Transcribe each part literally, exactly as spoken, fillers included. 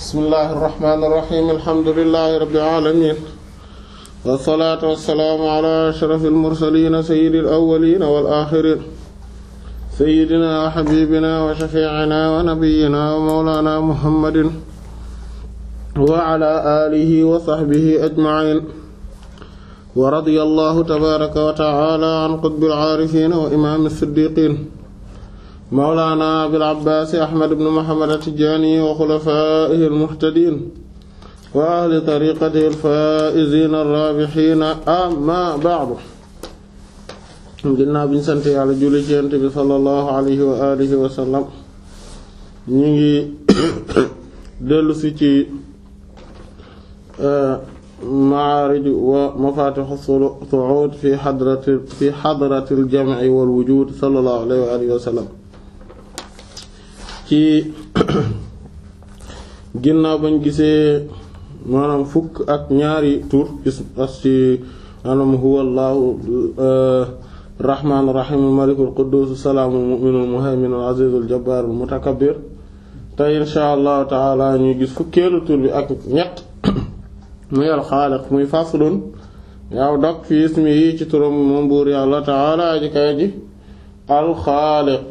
bismillahir rahmanir rahim alhamdulillahi rabbil alamin wassalaatu wassalaamu ala ashrafil mursaliin sayyidil awwaliin wal aaxiriin sayyidinaa wa habiibinaa wa shafii'inaa wa nabiyyinaa wa mawlaanaa muhammadin wa ala aalihi wa sahbihi ajma'iin wa radiyallahu tabaaraka wa ta'aalaa an qutbil aarifiin wa imaamis siddiiqiin mawlaana abil abbaas ahmad ibn muhammad at-tijaani wa xulafaa'ihi al-muhtadiin wa ahli tariiqatihi al-faa'iziina ar-raabihiin amma ba'du. ginnaaw bi ñu sant yàlla julli ci Yonent bi sallallahu alayhi wa alihi wa sallam, ñu ngi dellu si ci ma'aarij wa mafaatih as-su'uud fi hadrati fi hadrati al-jam'i wal wujuud sallallahu alayhi wa alihi wa sallam. ci ginnaaw bañ gisee maanaam fukk ak ñaari tur as ci maanaam huwa allahu rahmaanu rahiim malikul quddus salaamul mu'minul muhayminul aziizul jabbaarul mutakabbir tey insha allahu taala ñuy gis fukkeelu tur bi ak ñett muy alxaaliq muy faslun yaaw dog fi ismi yi ci turam moom buur yàlla taala aji kay ji alxaaliq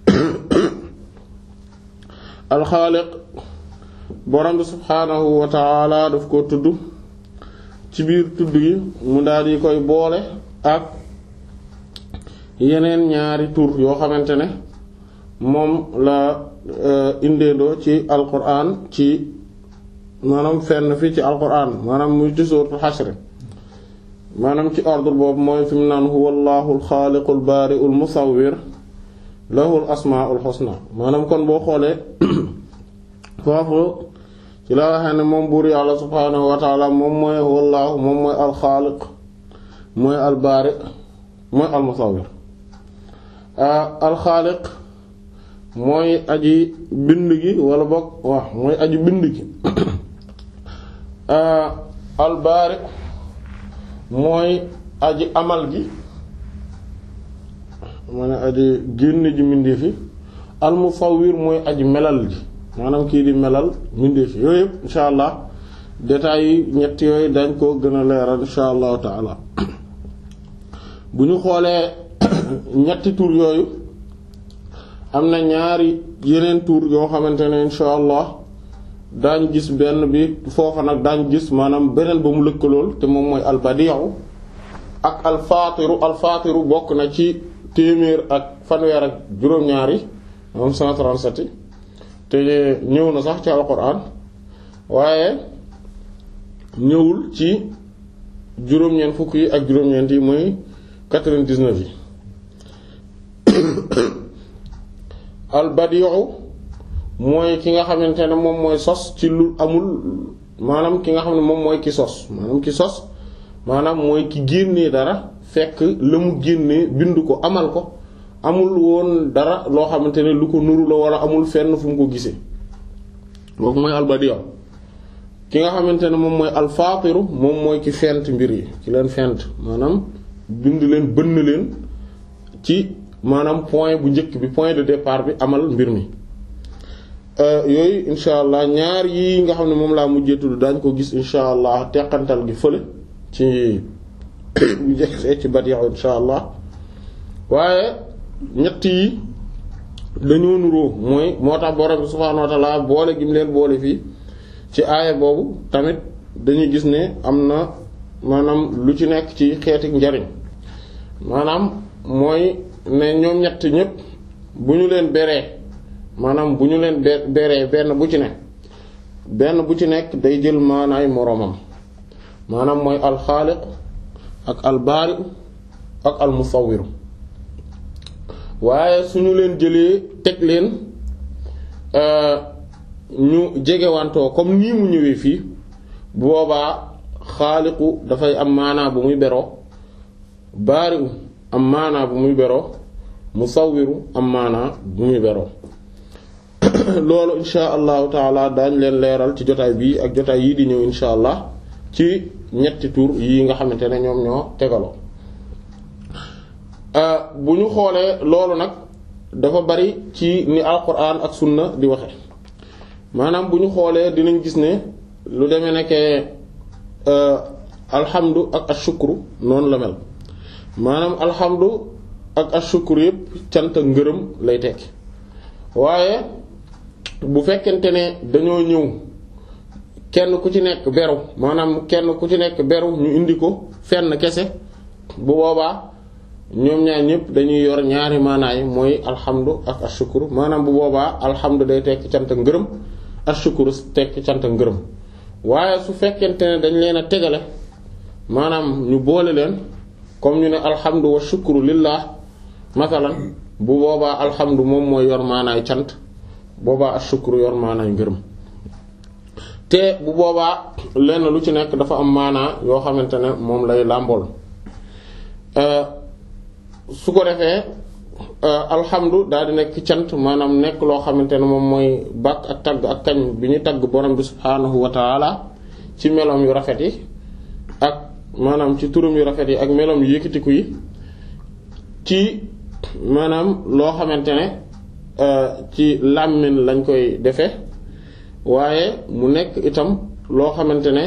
alxaaliq borom bi subhaanahu wa taala daf ko tudd ci biir tudd yi mu daal di koy boole ak yeneen ñaari tur yoo xamante ne moom la indeendoo ci alquran ci maanaam fenn fii ci alquran maanaam muy ci suuratul Hashr maanaam ci ordre boobu mooy fi mu naan huwa allahu alxaaliqul baari'ul musawwir lahul asmaa'ul husna maanaam kon boo xoolee foofu ci la waxee ne moom buur yàlla subhaanahu wa taala moom mooy wallaahu moom mooy alxaaliq mooy albaari mooy almusawwir. alxaaliq mooy aji bind gi wala bokk waaw mooy aji bind gi. albaari mooy aji amal gi ma ne aji génn ji mbindeef yi. almusawwir mooy aji melal gi maanaam kii di melal mbindeef yi yooyu yëpp insha allah détails yi ñett yooyu dañ ko gën a leeral insha allahu taala. bu ñu xoolee ñetti tur yooyu am na ñaari yeneen tur yoo xamante ne insha allah daañ gis benn bi foofa nag daañ gis maanaam beneen ba mu lëkkalool te moom mooy albadi'u ak alfaatiru alfaatiru bokk na ci téeméer ak fanweer ak juróom-ñaari moom cent trente-sept te ñëw na sax ci alquran waaye ñëwul ci juróom-ñeent fukk yi ak juróom-ñeent yi muy quatre-vingt-dix-neuf yi. albadi'u mooy ki nga xamante ne moom mooy sos ci lu amul maanaam ki nga xam ne moom mooy ki sos maanaam ki sos maanaam mooy ki génnee dara fekk la mu génnee bind ko amal ko amul woon dara loo xamante ne lu ko nuru la wala amul fenn fu mu ko gisee boobu mooy albadi'u. ki nga xamante ne moom mooy alfaatiru moom mooy ki fent mbir yi ki leen fent maanaam bind leen bënn leen ci maanaam point bu njëkk bi point de départ bi amal mbir mi. yooyu insha allah ñaar yi nga xam ne moom laa mujjee tudd daañ ko gis insha allah teqantal gi fële ci bu njëkk ci badi'u insha allah waaye ñett yi dañoo nuroo mooy moo tax borom bi subhaanahu wa ta'ala boole gi mu leen boole fii ci aaya boobu tamit dañuy gis ne am na maanaam lu ci nekk ci xeeti njariñ maanaam mooy ne ñoom ñett ñépp bu ñu leen beree maanaam bu ñu leen beree benn bu ci nekk benn bu ci nekk day jël maanaay moroomam maanaam mooy alxaaliq ak albaari ak almusawwiru waaye suñu leen jëlee teg leen ñu jegewantoo comme nii mu ñëwee fii bu boobaa xaaliqu dafay am maanaa bu muy beroo baari'u am maanaa bu muy beroo musawwiru am maanaa bu muy beroo loolu insha allahu taala daañ leen leeral ci jotaay bii ak jotaay yii di ñëw insha allah ci ñetti tur yi nga xamante ne ñoom ñoo tegaloo. bu ñu xoolee loolu nag dafa bari ci ni alquran ak sunna di waxe maanaam bu ñu xoolee dinañ gis ne lu demee nekkee alhamdu ak ashukru noonu la mel maanaam alhamdu ak ashukru yëpp cant ak ngërëm lay tekki waaye bu fekkente ne dañoo ñëw kenn ku ci nekk beru maanaam kenn ku ci nekk beru ñu indi ko fenn kese bu boobaa ñoom ñaar ñëpp dañuy yor ñaari maanaay mooy alhamdu ak ashukru maanaam bu boobaa alhamdu day tekki cant ak ngërëm ashukru tekki cant ak ngërëm waaye su fekkente ne dañ leen a tegale maanaam ñu boole leen comme ñu ne alhamdu wa shukru lillah masalan bu boobaa alhamdu moom mooy yor maanaay cant boobaa ashukru yor maanaay ngërëm te bu boobaa lenn lu ci nekk dafa am maanaa yoo xamante ne moom lay làmbool su ko defee alhamdu daal di nekk cant maanaam nekk loo xamante ne moom mooy bàkk ak tagg ak kañ bi ñu tagg borom bi subhaanahu wa taala ci meloom yu rafet yi ak maanaam ci turam yu rafet yi ak meloom yu yëkkatiku yi ci maanaam loo xamante ne ci làmmiñ lañ koy defee waaye mu nekk itam loo xamante ne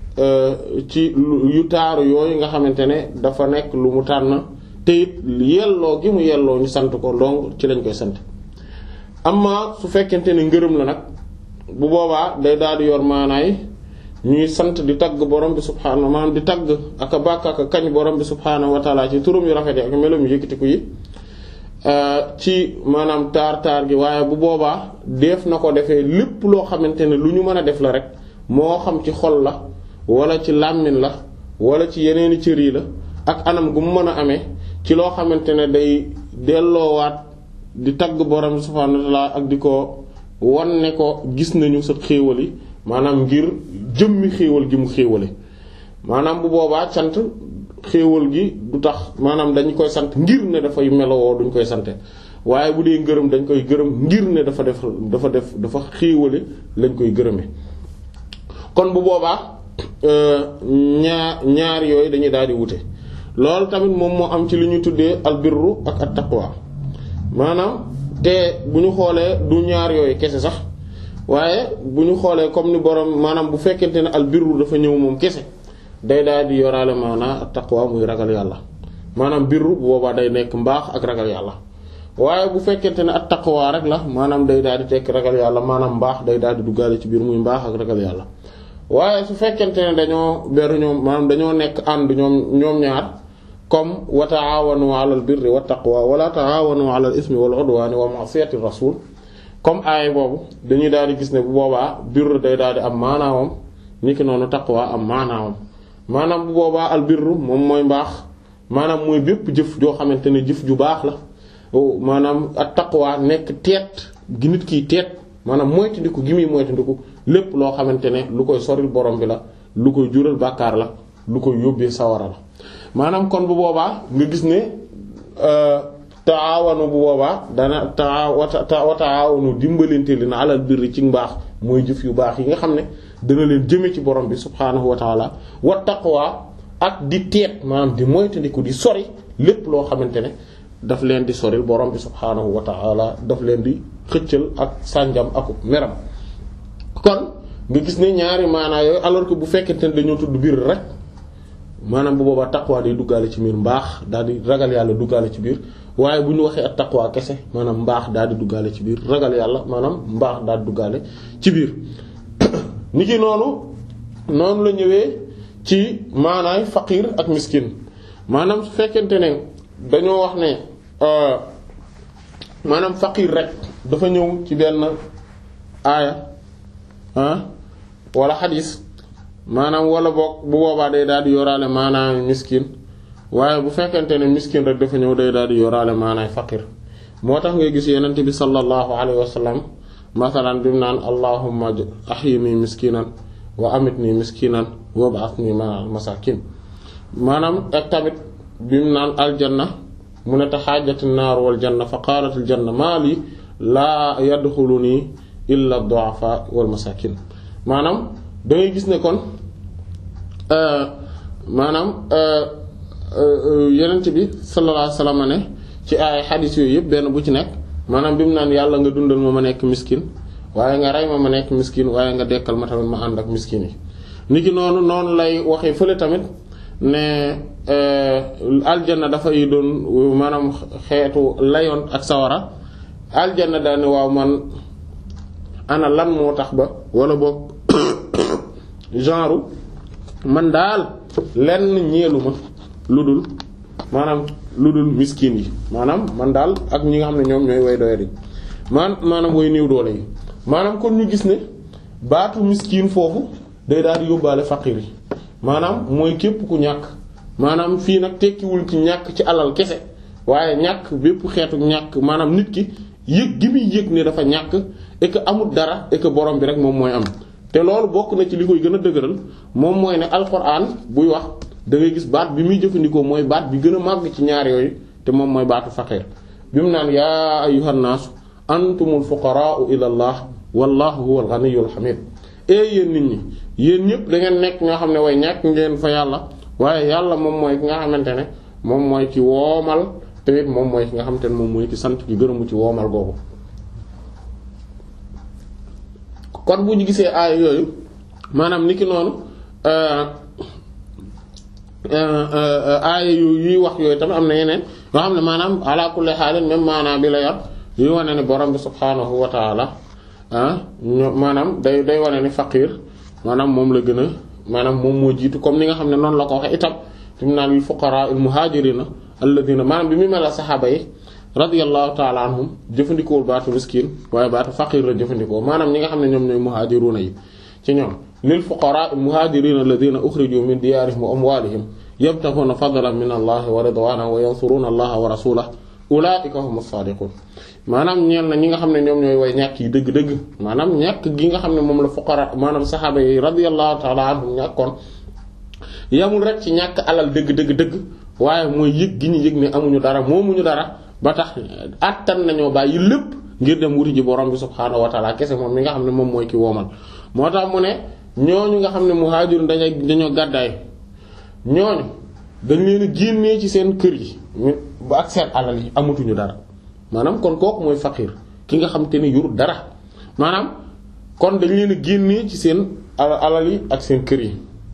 ci yu taaru yooyu nga xamante ne dafa nekk lu mu tànn te it yelloo gi mu yelloo ñu sant ko donc ci lañ koy sant amma su fekkente ne ngërëm la nag bu boobaa day daal di yor maanaay ñuy sant di tagg borom bi subhaanahu maanaam di tagg ak a bàkk ak a kañ borom bi subhaanahu wa taala ci turam yu rafet yi ak meloom yu yëkkatiku yi ci maanaam taar taar gi waaye bu boobaa def na ko defee lépp loo xamante ne lu ñu mën a def la rek moo xam ci xol la wala ci làmmiñ la wala ci yeneeni cër yi la ak anam gu mu mën a amee ci loo xamante ne day delloowaat di tagg borom subhaanahu wa ta'ala ak di ko wan ne ko gis nañu sa xéewal yi maanaam ngir jëmmi xéewal gi mu xéewale maanaam bu boobaa cant xéewal gi du tax maanaam dañ koy sant ngir ne dafay melowoo duñ koy sante waaye bu dee ngërëm dañ koy gërëm ngir ne dafa def dafa def dafa xéewale lañ koy gërëme kon bu boobaa ñaar ñaar yooyu dañuy daal di wute loolu tamit moom moo am ci li ñu tuddee albirru ak at taqwa maanaam te bu ñu xoolee du ñaar yooyu kese sax waaye bu ñu xoolee comme ni borom maanaam bu fekkente ne albirru dafa ñëw moom kese day daal di yoraale maanaam at taqwa muy ragal yàlla maanaam birru bu boobaa day nekk mbaax ak ragal yàlla waaye bu fekkente ne at taqwa rek la maanaam day daal di tekk ragal yàlla maanaam mbaax day daal di duggaale ci biir muy mbaax ak ragal yàlla waaye su fekkente ne dañoo beru ñoom maanaam dañoo nekk ànd ñoom ñoom ñaar comme wa ta'awanu 'alal birri wat taqwa wala ta'awanu 'alal ismi wal 'udwani wa ma'siyati rasul comme aay boobu dañuy daal di gis ne bu boobaa birru day daal di am maanaawam niki noonu taqwa am maanaawam maanaam bu boobaa al birru moom mooy mbaax maanaam mooy bépp jëf joo xamante ne jëf ju baax la maanaam at taqwa nekk teet gi nit kiy teet maanaam moytandiku gi muy moytandiku lépp loo xamante ne lu koy soril borom bi la lu koy jural bàkkaar la lu koy yóbbee sawara la maanaam kon bu boobaa nga gis ne taawanu bu boobaa dana taa wa taawanu dimbalante leen alal birri ci mbaax mooy jëf yu baax yi nga xam ne dana leen jëme ci borom bi subhaanahu wa taala wa taqwa ak di teet maanaam di moytandiku di sori lépp loo xamante ne daf leen di soril borom bi subhaanahu wa taala daf leen di xëccal ak sànjam ak meram kon nga gis ne ñaari maanaa yooyu alors que bu fekkente ne dañoo tudd biir rek maanaam bu boobaa taqwa day duggaale ci biir mbaax daal di ragal yàlla duggaale ci biir waaye bu ñu waxee ak taqwa kese maanaam mbaax daal di duggaale ci biir ragal yàlla maanaam mbaax daal di duggaale ci biir ni ki noonu noonu la ñëwee ci maanaay faqir ak miskin maanaam su fekkente ne dañoo wax ne maanaam faqir rek dafa ñëw ci benn aaya ah wala xadis maanaam wala boog bu boobaa day daal di yoraale maanaam miskin waaye bu fekkente ne miskin rek dafa ñëw day daal di yoraale maanaam faqir moo tax ngay gis yenente bi sallallahu alayhi wa sallam masalan bi mu naan allahumma ahyini miskinan wa amitni miskinan wa ba'athni ma'al masakin maanaam ak tamit bi mu naan aljanna mu ne taxaajati naar wal janna fa qaalat al janna maa li laa yadxuluni illa ad-du'afa wal masakin maanaam da ngay gis ne kon maanaam yenent bi sallallahu alayhi wasallam ne ci ay xadiis yooyu yëpp benn bu ci nekk maanaam bi mu naan yàlla nga dundal ma ma nekk miskin waaye nga rey ma ma nekk miskin waaye nga dekkal ma tamit ma ànd ak miskin yi niki noonu noonu lay waxee fële tamit ne aljanna dafay doon maanaam xeetu layoon ak sawara aljanna daal ne waaw man ana lan moo tax ba wala boog genre man daal lenn ñeelu ma lu dul maanaam lu dul miskin yi maanaam man daal ak ñi nga xam ne ñoom ñooy way doye di man maanaam way néew doole yi maanaam kon ñu gis ne baatu miskin foofu day daal di yóbbaale faqir yi maanaam mooy képp ku ñàkk maanaam fii nag tekkiwul ci ñàkk ci alal kese waaye ñàkk bépp xeetu ñàkk maanaam nit ki yëg gi muy yëg ne dafa ñàkk et que amul dara et que borom bi rek moom mooy am te loolu bokk na ci li koy gën a dëgëral moom mooy ne alxuraan buy wax da ngay gis baat bi muy jëfandikoo mooy baat bi gën a màgg ci ñaar yooyu te moom mooy baatu faqir bi mu naan yaa ayyuhan naasu antumul fuqaraa'u ila allah wallahu huwal ghaniyyul hamid ee yéen nit ñi yéen ñëpp da ngeen nekk ñoo xam ne way ñàkk ngeen fa yàlla waaye yàlla moom mooy ki nga xamante ne moom mooy ci woomal te it moom mooy ki nga xamante ne moom mooy ci sant ki gërëmu ci woomal googu. kon bu ñu gisee aaya yooyu maanaam niki noonu aaya yu yuy wax yooyu tamit am na yeneen yoo xam ne maanaam ala kulli haalin même maanaam bi la yor yuy wane ne borom bi subhaanahu wa taala ah maanaam day day wane ni faqir maanaam moom la gën a maanaam moom moo jiitu comme ni nga xam ne noonu la ko waxee itam fi mu naan lil fuqaraa al muhaajiriina alladhiina maanaam bi muy mel la saxaaba yi radiyallahu ta'ala anhum jëfandikoowul baatu miskin waaye baatu faqir la jëfandikoo maanaam ñi nga xam ne ñoom ñooy muhaajiruuna yi ci ñoom lil fuqaraa al muhaajiriina alladhiina ukhrijuu min diyaarihim wa amwaalihim yabtaghuuna fadlan min allahi wa ridwaanahu wa yansuruuna allaha wa rasuulahu ulaa'ika humu saadiquun maanaam ñeel na ñi nga xam ne ñoom ñooy way ñàkk yi dëgg-dëgg maanaam ñàkk gi nga xam ne moom la fuqara maanaam saxaaba yi radiyallahu ta'ala anhum ñàkkoon yamul rek ci ñàkk alal dëgg-dëgg-dëgg waaye mooy yëg gi ñu yëg ne amuñu dara moomuñu dara ba tax attan nañoo bàyyi lépp ngir dem wuti ji borom bi subhaanahu wa ta'ala kese moom mi nga xam ne moom mooy ki woomal moo tax mu ne ñooñu nga xam ne muhaajirun dañoo dañoo gàddaay ñooñu dañ leen a génnee ci seen kër yi ba ak seen alal yi amatuñu dara maanaam kon kooku mooy faqir ki nga xam te ne yurut dara maanaam kon dañ leen a génnee ci seen alal yi ak seen kër yi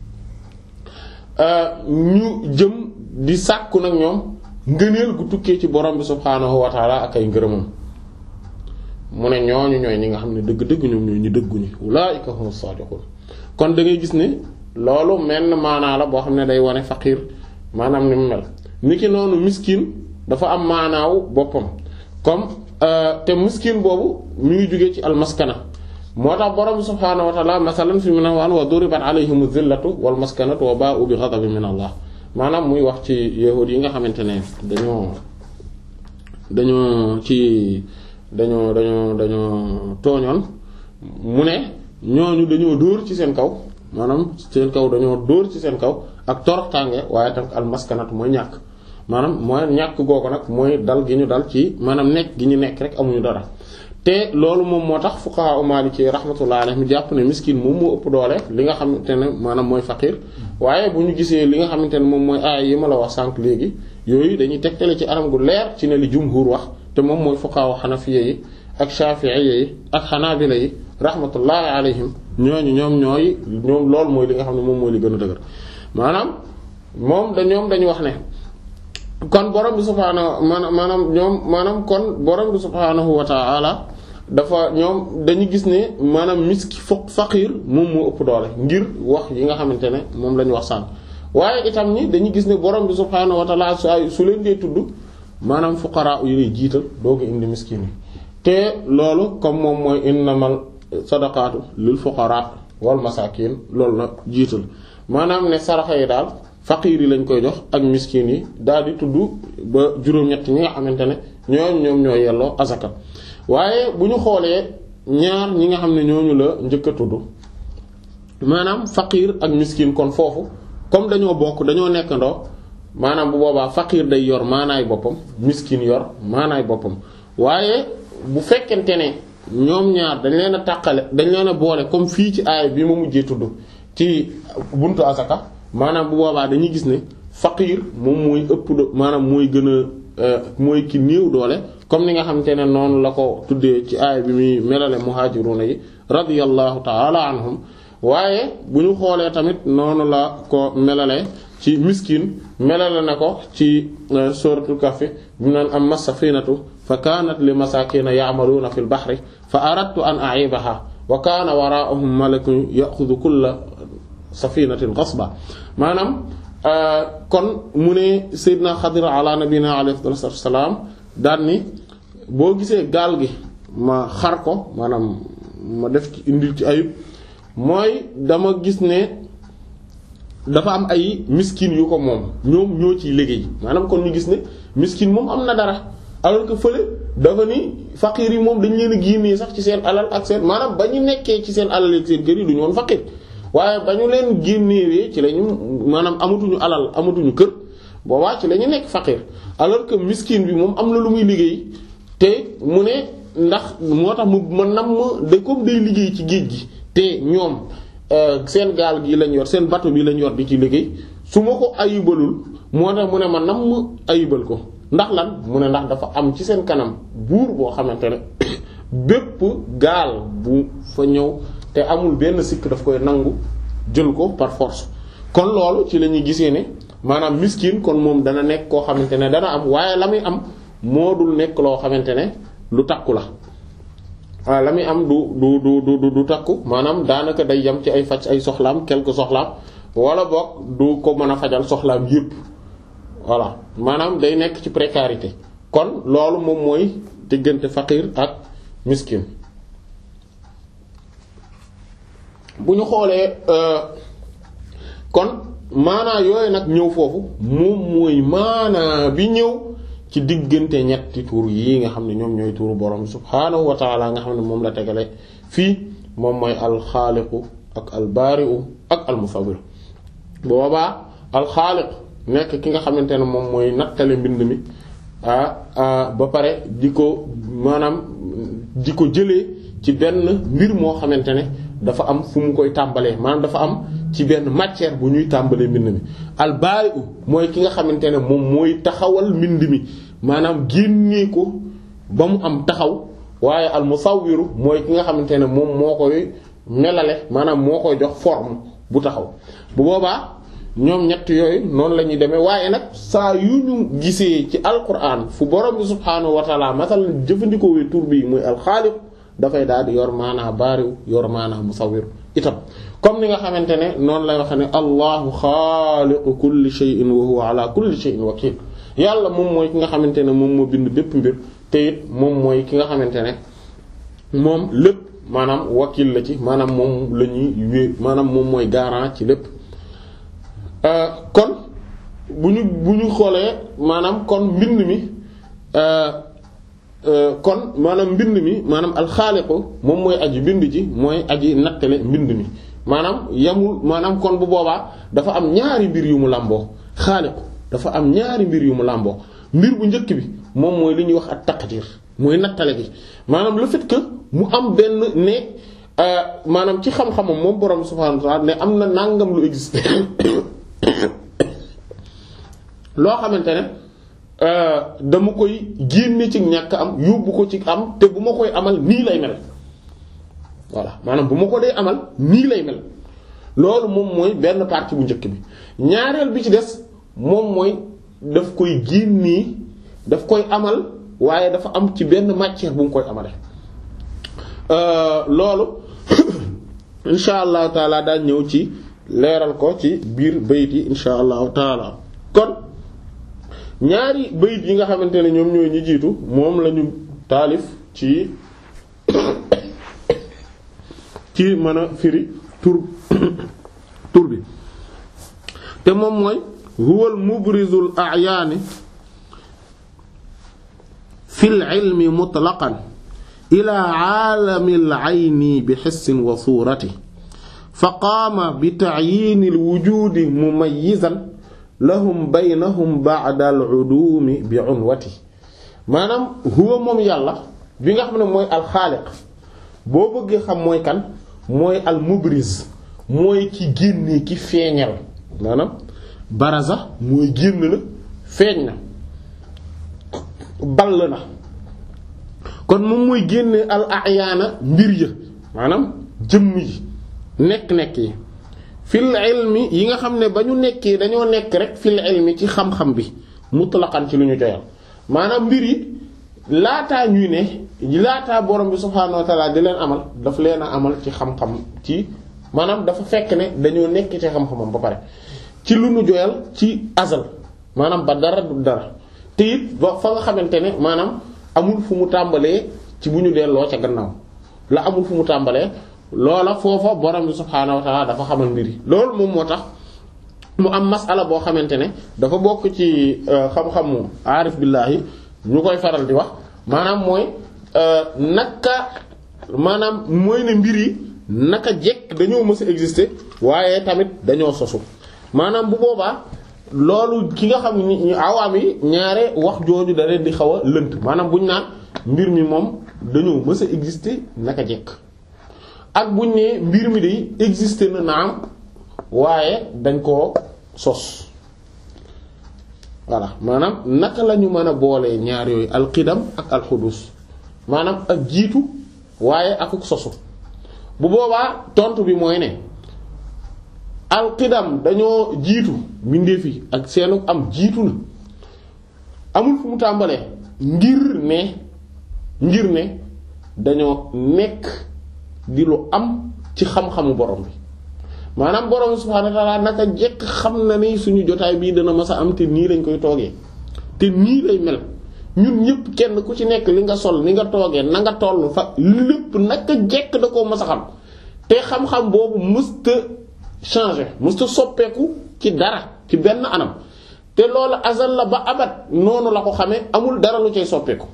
ñu jëm di sàkku nag ñoom ngëneel gu tukkee ci borom bi subhaanahu wa taala ak ay ngërëmam mu ne ñooñu ñooy ñi nga xam ne dëgg-dëgg ñoom ñooy ñu dëgguñu ulaa'ika humu saadiquun kon da ngay gis ne loolu menn maanaa la boo xam ne day wane faqir maanaam ni mu mel niki noonu miskin dafa am maanaaw boppam comme te miskin boobu mi ngi jógee ci almaskana moo tax borom subhaanahu wa ta'ala masalan fi min waan wa duribat alayhimu zillatu wal maskanatu wa baa'u bi ghadabin min Allah maanaam muy wax ci yahuud yi nga xamante ne dañoo dañoo ci dañoo dañoo dañoo tooñoon mu ne ñooñu dañoo dóor ci seen kaw maanaam seen kaw dañoo dóor ci seen kaw ak toroxtaange waaye tam almaskanatu mooy ñàkk maanaam mooy ñàkk googu nag mooy dal gi ñu dal ci maanaam nekk gi ñu nekk rek amuñu dara te loolu moom moo tax fuqaha maliki rahmatullahi alayhim jàpp ne miskin moom moo ëpp doole li nga xamante ne maanaam mooy faqir waaye bu ñu gisee li nga xamante ne moom mooy aay yi ma la wax sànq léegi yooyu dañuy tegtale ci anam gu leer ci ne li jumhur wax te moom mooy fuqaha xanafiya yi ak shafi'iyya yi ak xanaabila yi rahmatullahi alayhim ñooñu ñoom ñooy ñoom loolu mooy li nga xam ne moom mooy li gën a dëgër maanaam moom da ñoom dañu wax ne kon borom bi subhaanahu maanaam ñoom maanaam kon borom bi subhaanahu wa ta'ala dafa ñoom dañu gis ne maanaam miski fo faqir moom moo ëpp doole ngir wax yi nga xamante ne moom la ñu wax sànq waaye itam ni dañu gis ne borom bi subhaanahu wa ta'ala su leen dee tudd maanaam fuqaraa yi lay jiital doo ko indi miskin yi te loolu comme moom mooy innamal sadaqaatu lil fuqaraa wal masaakin loolu la jiital maanaam ne saraxa yi daal faqiir yi lañ koy jox ak miskin yi daal di tudd ba juróom-ñett ñi nga xamante ne ñooñu ñoom ñoo yelloo azaka waaye bu ñu xoolee ñaar ñi nga xam ne ñooñu la njëkk a tudd maanaam faqiir ak miskin kon foofu comme dañoo bokk dañoo nekkandoo maanaam bu boobaa faqiir day yor maanaay boppam miskin yor maanaay boppam waaye bu fekkente ne ñoom ñaar dañ leen a tàqale dañ leen a boole comme fii ci aaya bi ma mujjee tudd ci buntu azaka maanaam bu boobaa dañuy gis ne faqiir moom mooy ëpp do maanaam mooy gën a mooy ki néew doole comme ni nga xamante ne noonu la ko tuddee ci aaya bi muy melale muhajiruna yi radiyallahu ta'ala anhum waaye bu ñu xoolee tamit noonu la ko melale ci miskin melale na ko ci suratul kahfi bi naan amma safinatu fa kanat li masakina ya'maluna fil bahri fa aradtu an a'ibaha wa kana wara'uhum malakun ya'khudhu kulla safinatin ghasba maanaam kon mu ne Seydina Xadir ala nabina alayhi salaam daan ni boo gisee gaal gi ma xar ko maanaam ma def ci indil ci ayib mooy dama gis ne dafa am ay miskin yu ko moom ñoom ñoo ciy liggéey maanaam kon ñu gis ne miskin moom am na dara alors que fële dafa ni faqiir yi moom dañ leen a génnee sax ci seen alal ak seen maanaam ba ñu nekkee ci seen alal ak seen kër yi du ñu woon faqiir waaye ba ñu leen génnewee ci la ñu maanaam amatuñu alal amatuñu kër boobaa ci la ñu nekk faqiir alors que miskin bi moom am na lu muy liggéey te mu ne ndax moo tax mu ma nam de comme day liggéey ci géej gi te ñoom seen gaal gi lañ yor seen bateau bi lañ yor di ci liggéey su ma ko ayibalul moo tax mu ne ma nam ayibal ko ndax lan mu ne ndax dafa am ci seen kanam buur boo xamante ne bépp gaal bu fa ñëw te amul benn sikk daf koy nangu jël ko par force kon loolu ci la ñuy gisee ne maanaam miskin kon moom dana nekk koo xamante ne dana am waaye la muy am moo dul nekk loo xamante ne lu takku la waaw la muy am du du du du du takku maanaam daanaka day yam ci ay faj ay soxlaam quelques soxlaam wala boog du ko mën a fajal soxlaam yépp voilà maanaam day nekk ci précarité kon loolu moom mooy diggante faqir ak miskin bu ñu xoolee kon maanaa yooyu nag ñëw foofu moom mooy maanaa bi ñëw ci diggante ñetti tur yi nga xam ne ñoom ñooy turu borom subhaanahu wa taala nga xam ne moom la tegale fii moom mooy alxaaliqu ak albaari'u ak almusawwir boobaa alxaaliq nekk ki nga xamante ne moom mooy nattale mbind mi ah ba pare di ko maanaam di ko jëlee ci benn mbir moo xamante ne dafa am fu mu koy tàmbalee maanaam dafa am ci benn matière bu ñuy tàmbalee mbind mi albaari'u mooy ki nga xamante ne moom mooy taxawal mbind mi maanaam génnee ko ba mu am taxaw waaye al musawwiru mooy ki nga xamante ne moom moo koy melale maanaam moo koy jox forme bu taxaw bu boobaa ñoom ñett yooyu noonu la ñuy demee waaye nag saa yu ñu gisee ci alquran fu borom bi subhaanahu wa taala masal jëfandikoo wee tur bi muy alxaaliq dafay daal di yor maanaa baariw yor maanaa musawwir itam comme ni nga xamante ne noonu lay waxe ne allahu xaaliqu kulli shay'in wa huwa ala kulli shay'in wakiil yàlla moom mooy ki nga xamante ne moom moo bind bépp mbir te it moom mooy ki nga xamante ne moom lépp maanaam wakiil la ci maanaam moom la ñuy wé maanaam moom mooy garant ci lépp kon bu ñu bu ñu xoolee maanaam kon mbind mi kon maanaam mbind mi maanaam alxaaliqu moom mooy aji bind ji mooy aji nattale mbind mi maanaam yamul maanaam kon bu boobaa dafa am ñaari mbir yu mu làmboo xaaliqu dafa am ñaari mbir yu mu làmboo mbir bu njëkk bi moom mooy li ñuy wax ak taqdir mooy nattale gi maanaam le fait que mu am benn ne maanaam ci xam-xamam moom borom subhaanahu wa ta'aala ne am na nangam lu existe loo xamante ne dama koy génne ci ñàkk am yóbbu ko ci am te bu ma koy amal nii lay mel voilà maanaam bu ma ko dee amal nii lay mel loolu moom mooy benn partie bu njëkk bi ñaareel bi ci des moom mooy daf koy génnee daf koy amal waaye dafa am ci benn matière bu mu koy amale loolu insha allahu taala daa ñëw ci leeral ko ci biir bayit yi insha allahu taala kon ñaari bayit yi nga xamante ne ñoom ñooy ñi jiitu moom lañu taalif ci ci mën a firi tur tur bi te moom mooy huwal mubrizul a'yaani fil ilmi mutlaqan ila aalamil ayni bi hissin wa suurati fa qaama bi ta'yiinil wujuudi mumayyizan lahum baynahum ba'da al-'udumi bi 'unwati maanaam huwa moom yàlla bi nga xam ne mooy alxaaliq boo bëggee xam mooy kan mooy almubriz mooy ki génne ki feeñal maanaam baraza mooy génn na feeñ na ball na kon moom mooy génne al ayaana mbir ya maanaam jëmm yi nekk-nekk yi fil ilmi yi nga xam ne ba ñu nekkee dañoo nekk rek fil ilmi ci xam-xam bi mutlaqan ci lu ñu joyal maanaam mbir yi laataa ñuy ne laataa borom bi subhaanahu wa ta'ala di leen amal daf leen a amal ci xam-xam ci maanaam dafa fekk ne dañoo nekk ci xam-xamam ba pare ci lu ñu joyal ci azal maanaam ba dara du dara te it ba fa nga xamante ne maanaam amul fu mu tàmbalee ci bu ñu delloo ca gannaaw la amul fu mu tàmbalee loola foofa borom bi subhaanahu wa ta'ala dafa xamal mbir yi loolu moom moo tax mu am masala boo xamante ne dafa bokk ci xam-xamu aarif billaahi ñu koy faral di wax maanaam mooy naka maanaam mooy ne mbir yi naka jekk dañoo mës a exister waaye tamit dañoo sosu maanaam bu boobaa loolu ki nga xam ni awaam yi ñaare wax jooju da leen di xaw a lënt maanaam buñ naan mbir mi moom dañoo mës a exister naka jekk ak buñ ne mbir mi day exister na naam waaye dañ koo sos voilà maanaam naka la ñu mën a boolee ñaar yooyu alqidam ak alxudus maanaam ak jiitu waaye akuk sosu bu boobaa tontu bi mooy ne alqidam dañoo jiitu mbindeef yi ak seenu am jiitu na amul fu mu tàmbalee ngir ne ngir ne dañoo nekk di lu am ci xam-xamu borom bi maanaam borom subhaanahu wa ta'ala naka jekk xam na ni suñu jotaay bii dana mas a am te nii lañ koy toogee te nii lay mel ñun ñëpp kenn ku ci nekk li nga sol ni nga toogee na nga toll fa lépp naka jekk da koo mas a xam te xam-xam boobu mësta changer mësta soppeeku ci dara ci benn anam te loolu azal la ba abat noonu la ko xamee amul dara lu cay soppeeku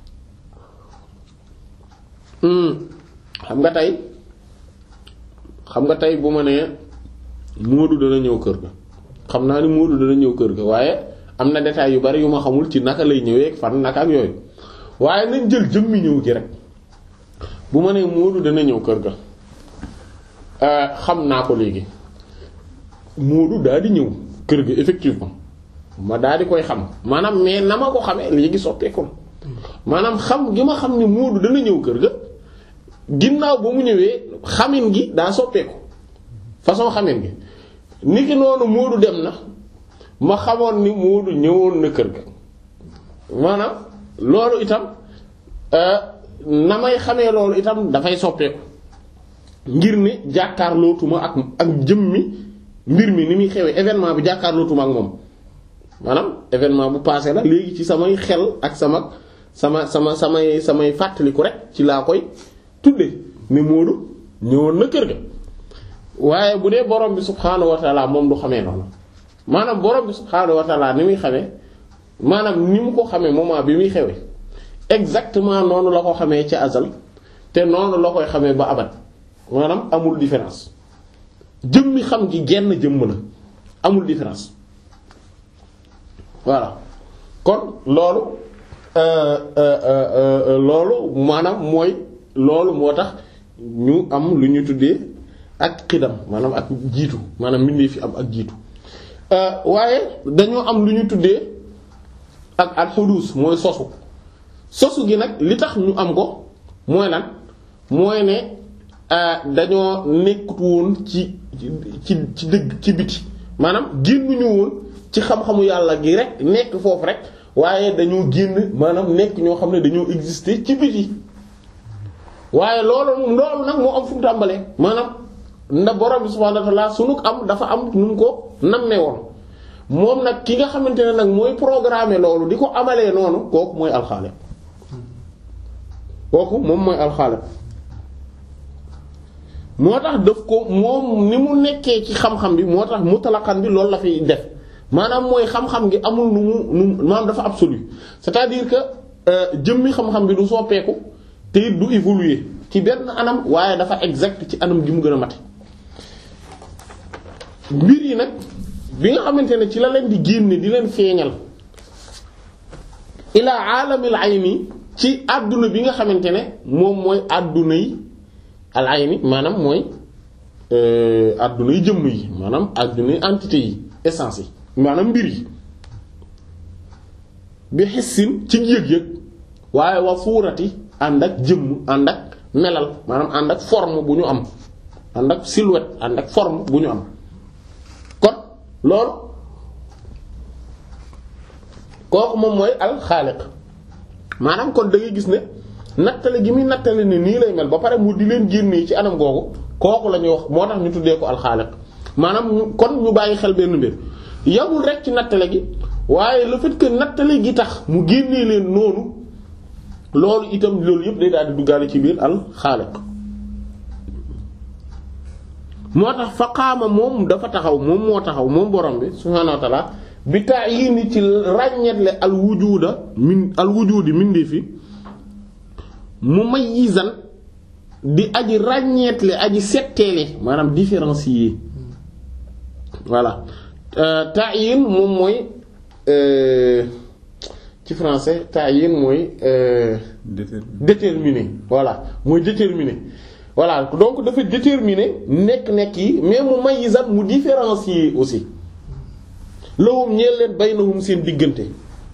xam nga tey xam nga tey bu ma nee Moodu dana ñëw kër ga xam naa ni Moodu dana ñëw kër ga waaye am na détails yu bari yu ma xamul ci naka lay ñëwee fan naka ak yooyu waaye nañ jël jëmmi ñëw gi rek bu ma nee Moodu dana ñëw kër ga xam naa ko léegi Moodu daal di ñëw kër ga effectivement ma daal di koy xam maanaam mais na ma ko xamee léegi soppeeku maanaam xam gi ma xam ni Moodu dana ñëw kër ga. ginnaaw ba mu ñëwee xamin gi daa soppeeku façon xamin gi niki noonu Moodu dem na ma xamoon ni Moodu ñëwoon na kër ga maanaam loolu itam na may xamee loolu itam dafay soppeeku ngir ni jàkkaarlootuma ak ak jëmmi mbir mi ni muy xewee événement bi jàkkaarlootuma ak moom maanaam événement bu passé la léegi ci samay xel ak sama sama sama samay samay fàttaliku rek ci laa koy tudde ni Moodu ñëwoon na kër ga waaye bu dee borom bi subhaanahu wa ta'ala moom du xamee noonu maanaam borom bi subhaanahu wa ta'ala ni muy xamee maanaam ni mu ko xamee moment bi muy xewee exactement noonu la ko xamee ci azal te noonu la koy xamee ba abat maanaam amul différence jëmmi xam gi genn jëmm la amul différence voilà kon loolu euh euh euh loolu maanaam mooy loolu moo tax ñu am lu ñu tuddee ak xidam maanaam ak jiitu maanaam mbindee fi am ak jiitu waaye dañoo am lu ñu tuddee ak al xudus mooy sosu sosu gi nag li tax ñu am ko mooy lan mooy ne dañoo nekkut woon ci ci ci dëgg ci biti maanaam génnuñu woon ci xam-xamu yàlla gi rek nekk foofu rek waaye dañoo génn maanaam nekk ñoo xam ne dañoo exister ci biti waaye loolu loolu nag moo am fu mu tàmbalee maanaam nda borom bi subhaanahu wa ta'ala sunu am dafa am nu mu ko nammee woon moom nag ki nga xamante ne nag mooy programmer loolu di ko amalee noonu kooku mooy alxaaliq kooku moom mooy alxaaliq moo tax daf ko moom ni mu nekkee ci xam-xam bi moo tax mutlaqan bi loolu la fiy def maanaam mooy xam-xam gi amul nu mu nu maanaam dafa absolu c'est-à-dire que jëmmi xam-xam bi du soppeeku te it du évoluer ci benn anam waaye dafa exact ci anam gi mu gën a mate mbir yi nag bi nga xamante ne ci la leen di génne di leen feeñal ilaa aalamil ayni ci àdduna bi nga xamante ne moom mooy àdduna yi al ayni maanaam mooy àdduna yi jëmm yi maanaam àdduna yi entité yi essence yi maanaam mbir yi bi xissin ci yëg-yëg waaye wa suurati ànd ak jëmm ànd ak melal maanaam ànd ak forme bu ñu am ànd ak silhouette ànd ak forme bu ñu am kon loolu kooku moom mooy alxaaliq maanaam kon da ngay gis ne nattale gi muy nattale ne nii lay mel ba pare mu di leen génnee ci anam googu kooku la ñuy wax moo tax ñu tuddee ko alxaaliq maanaam kon ñu bàyyi xel benn mbir yamul rek ci nattale gi waaye le fait que nattale gi tax mu génnee leen noonu loolu itam loolu yëpp day daal di duggaale ci biir alxaaliq moo tax fa qaama moom dafa taxaw moom moo taxaw moom borom bi subhaanahu wa ta'ala bi ta'yin ci ràññeetle al wujuda min al wujudi mindi fi mumayyizan di aji ràññeetle aji setteele maanaam différencier voilà ta'yin moom mooy ci français ta'yin mooy déterminer voilà mooy déterminer voilà donc dafa déterminer nekk-nekk yi mais mumayyizan mu différencier aussi lahum ñeel leen baynahum seen diggante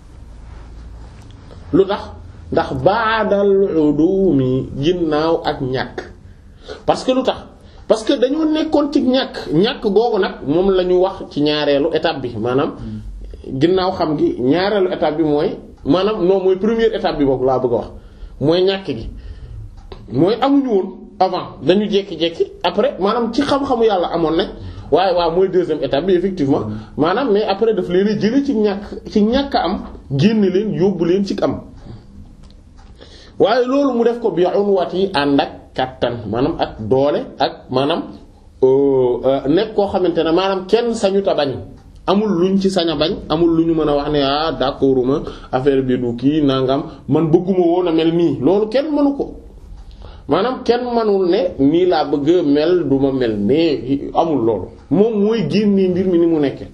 lu tax ndax baadal udumi ginnaaw ak ñàkk parce que lu tax parce que dañoo nekkoon ci ñàkk ñàkk googu nag moom la ñu wax ci ñaareelu étape bi maanaam ginnaaw xam gi ñaareelu étape bi mooy maanaam non mooy première étape bi boobu laa bëgg a wax mooy ñàkk gi mooy amuñu woon avant dañu jékki-jékki après maanaam ci xam-xamu yàlla amoon nañ waaye waaw mooy deuxième étape bi effectivement maanaam mais après daf leen a jëlee ci ñàkk ci ñàkk am génn leen yóbbu leen ci am waaye loolu mu def ko bi unwat yi ànd ak kattan maanaam ak doole ak maanaam nekk koo xamante ne maanaam kenn sañu ta bañ amul luñ ci sañ a bañ amul lu ñu mën a wax ne ah d'accord ma affaire bi du kii nangam man bëgguma woon a mel nii loolu kenn mënu ko maanaam kenn mënul ne nii laa bëgg mel du ma mel ne amul loolu moom mooy génnee mbir mi ni mu nekke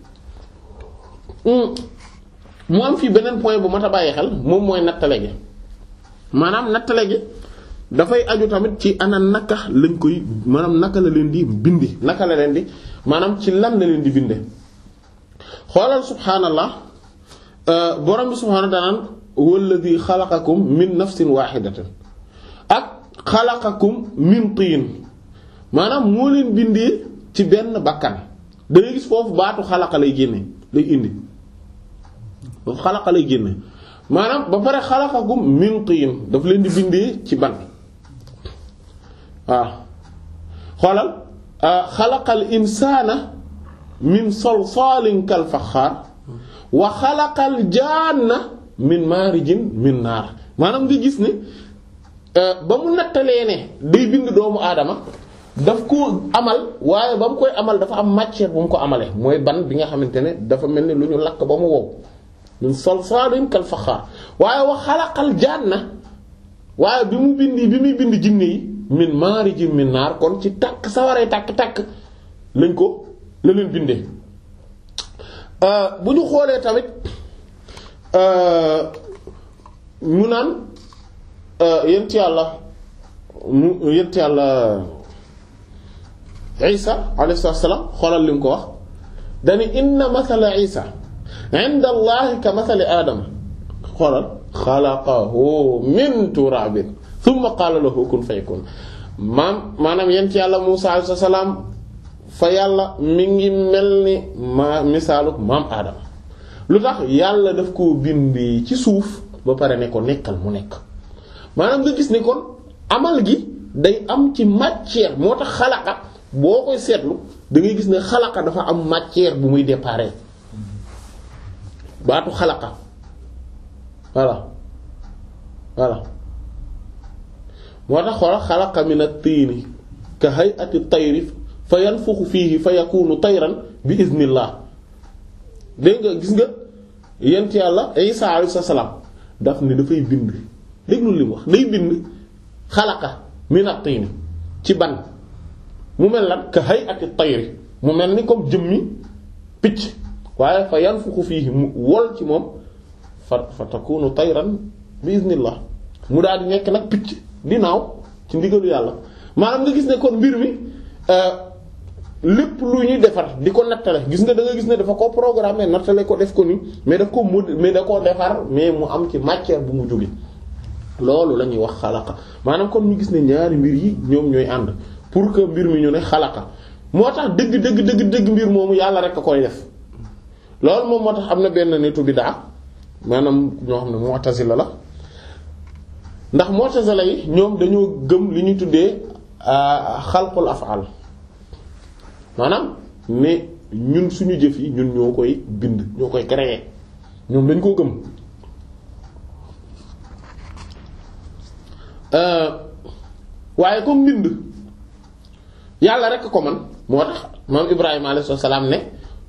mu am fii beneen point bu mat a bàyyi xel moom mooy nattale gi maanaam nattale gi dafay aju tamit ci ana naka lañ koy maanaam naka la leen di bindi naka la leen di maanaam ci lan la leen di binde xoolal subhaanallah borom bi subhaanahu wa ta'ala walladhi xalaqakum min nafsin waahidatin ak xalaqakum min tiin maanaam moo leen bindee ci benn bakkan da ngay gis foofu baatu xalaqa lay génne lay indi foofu xalaqa lay génne maanaam ba pare xalaqakum min tiin daf leen di bindee ci ban waaw xoolal xalaqal insaana min salsaalin kal faxaar wa xalaqal jaanna min maarijin min naar maanaam nga gis ne ba mu nattalee ne day bind doomu aadama daf ko amal waaye ba mu koy amal dafa am matière bu mu ko amale mooy ban bi nga xamante ne dafa mel ni lu ñu lakk ba mu wow min salsaalin kal faxaar waaye wa xalaqal jaanna waaye bi mu bindi bi muy bind jinne yi min maarijin min naar kon ci tàkk sawaree tàkk-tàkk lañ ko la leen bindee bu ñu xoolee tamit mu naan yent yàlla mu yent yàlla Isa alayhi salaam xoolal li mu ko wax dani inna mathala Isa inda Allahi ka mathali Adama xoolal xalaqahu min turabin thumma qala lahu kun fayakun maam maanaam yent yàlla Musa alayhi salaam fa yàlla mi ngi mel ni ma misaaluk maam Adama lu tax yàlla daf koo bindi ci suuf ba pare ne ko nekkal mu nekk maanaam nga gis ni kon amal gi day am ci matière moo tax xalaqa boo koy seetlu da ngay gis ne xalaqa dafa am matière bu muy déparé baatu xalaqa voilà voilà moo tax xoolal xalaqa min at-tiini ka hay'ati at-tayri fa yanfuxu fiihi fa yakunu tayran bi iznillah dégg nga gis nga yent yàlla Isa alayhi salaam daf ne dafay bind déglu li mu wax day bind xalaqa min at-tin ci ban mu mel lan ka hay'ati at-tayri mu mel ni comme jëmmi picc waaye fa yanfuxu fiihi mu wol ci moom fa fa takunu tayran bi iznillah mu daal di nekk nag picc di naaw ci ndigalu yàlla maanaam nga gis ne kon mbir mi lépp lu ñuy defar di ko nattale gis nga da nga gis ne dafa ko programmer nattale ko def ko ni mais daf ko mod mais da koo defar mais mu am ci matière bu mu jóge loolu la ñuy wax xalaqa maanaam comme ñu gis ne ñaari mbir yi ñoom ñooy ànd pour que mbir mi ñu ne xalaqa moo tax dëgg dëgg dëgg dëgg mbir moomu yàlla rek a koy def loolu moom moo tax am na benn nitu bid'a maanaam ñoo xam ne mu'tazila la ndax mu'tazila yi ñoom dañoo gëm li ñu tuddee xalqul af'al maanaam mais ñun suñu jëf yi ñun ñoo koy bind ñoo koy créer ñoom dañ koo gëm waaye comme mbind yàlla rek ko man moo tax maam Ibrahima alayhi salaam ne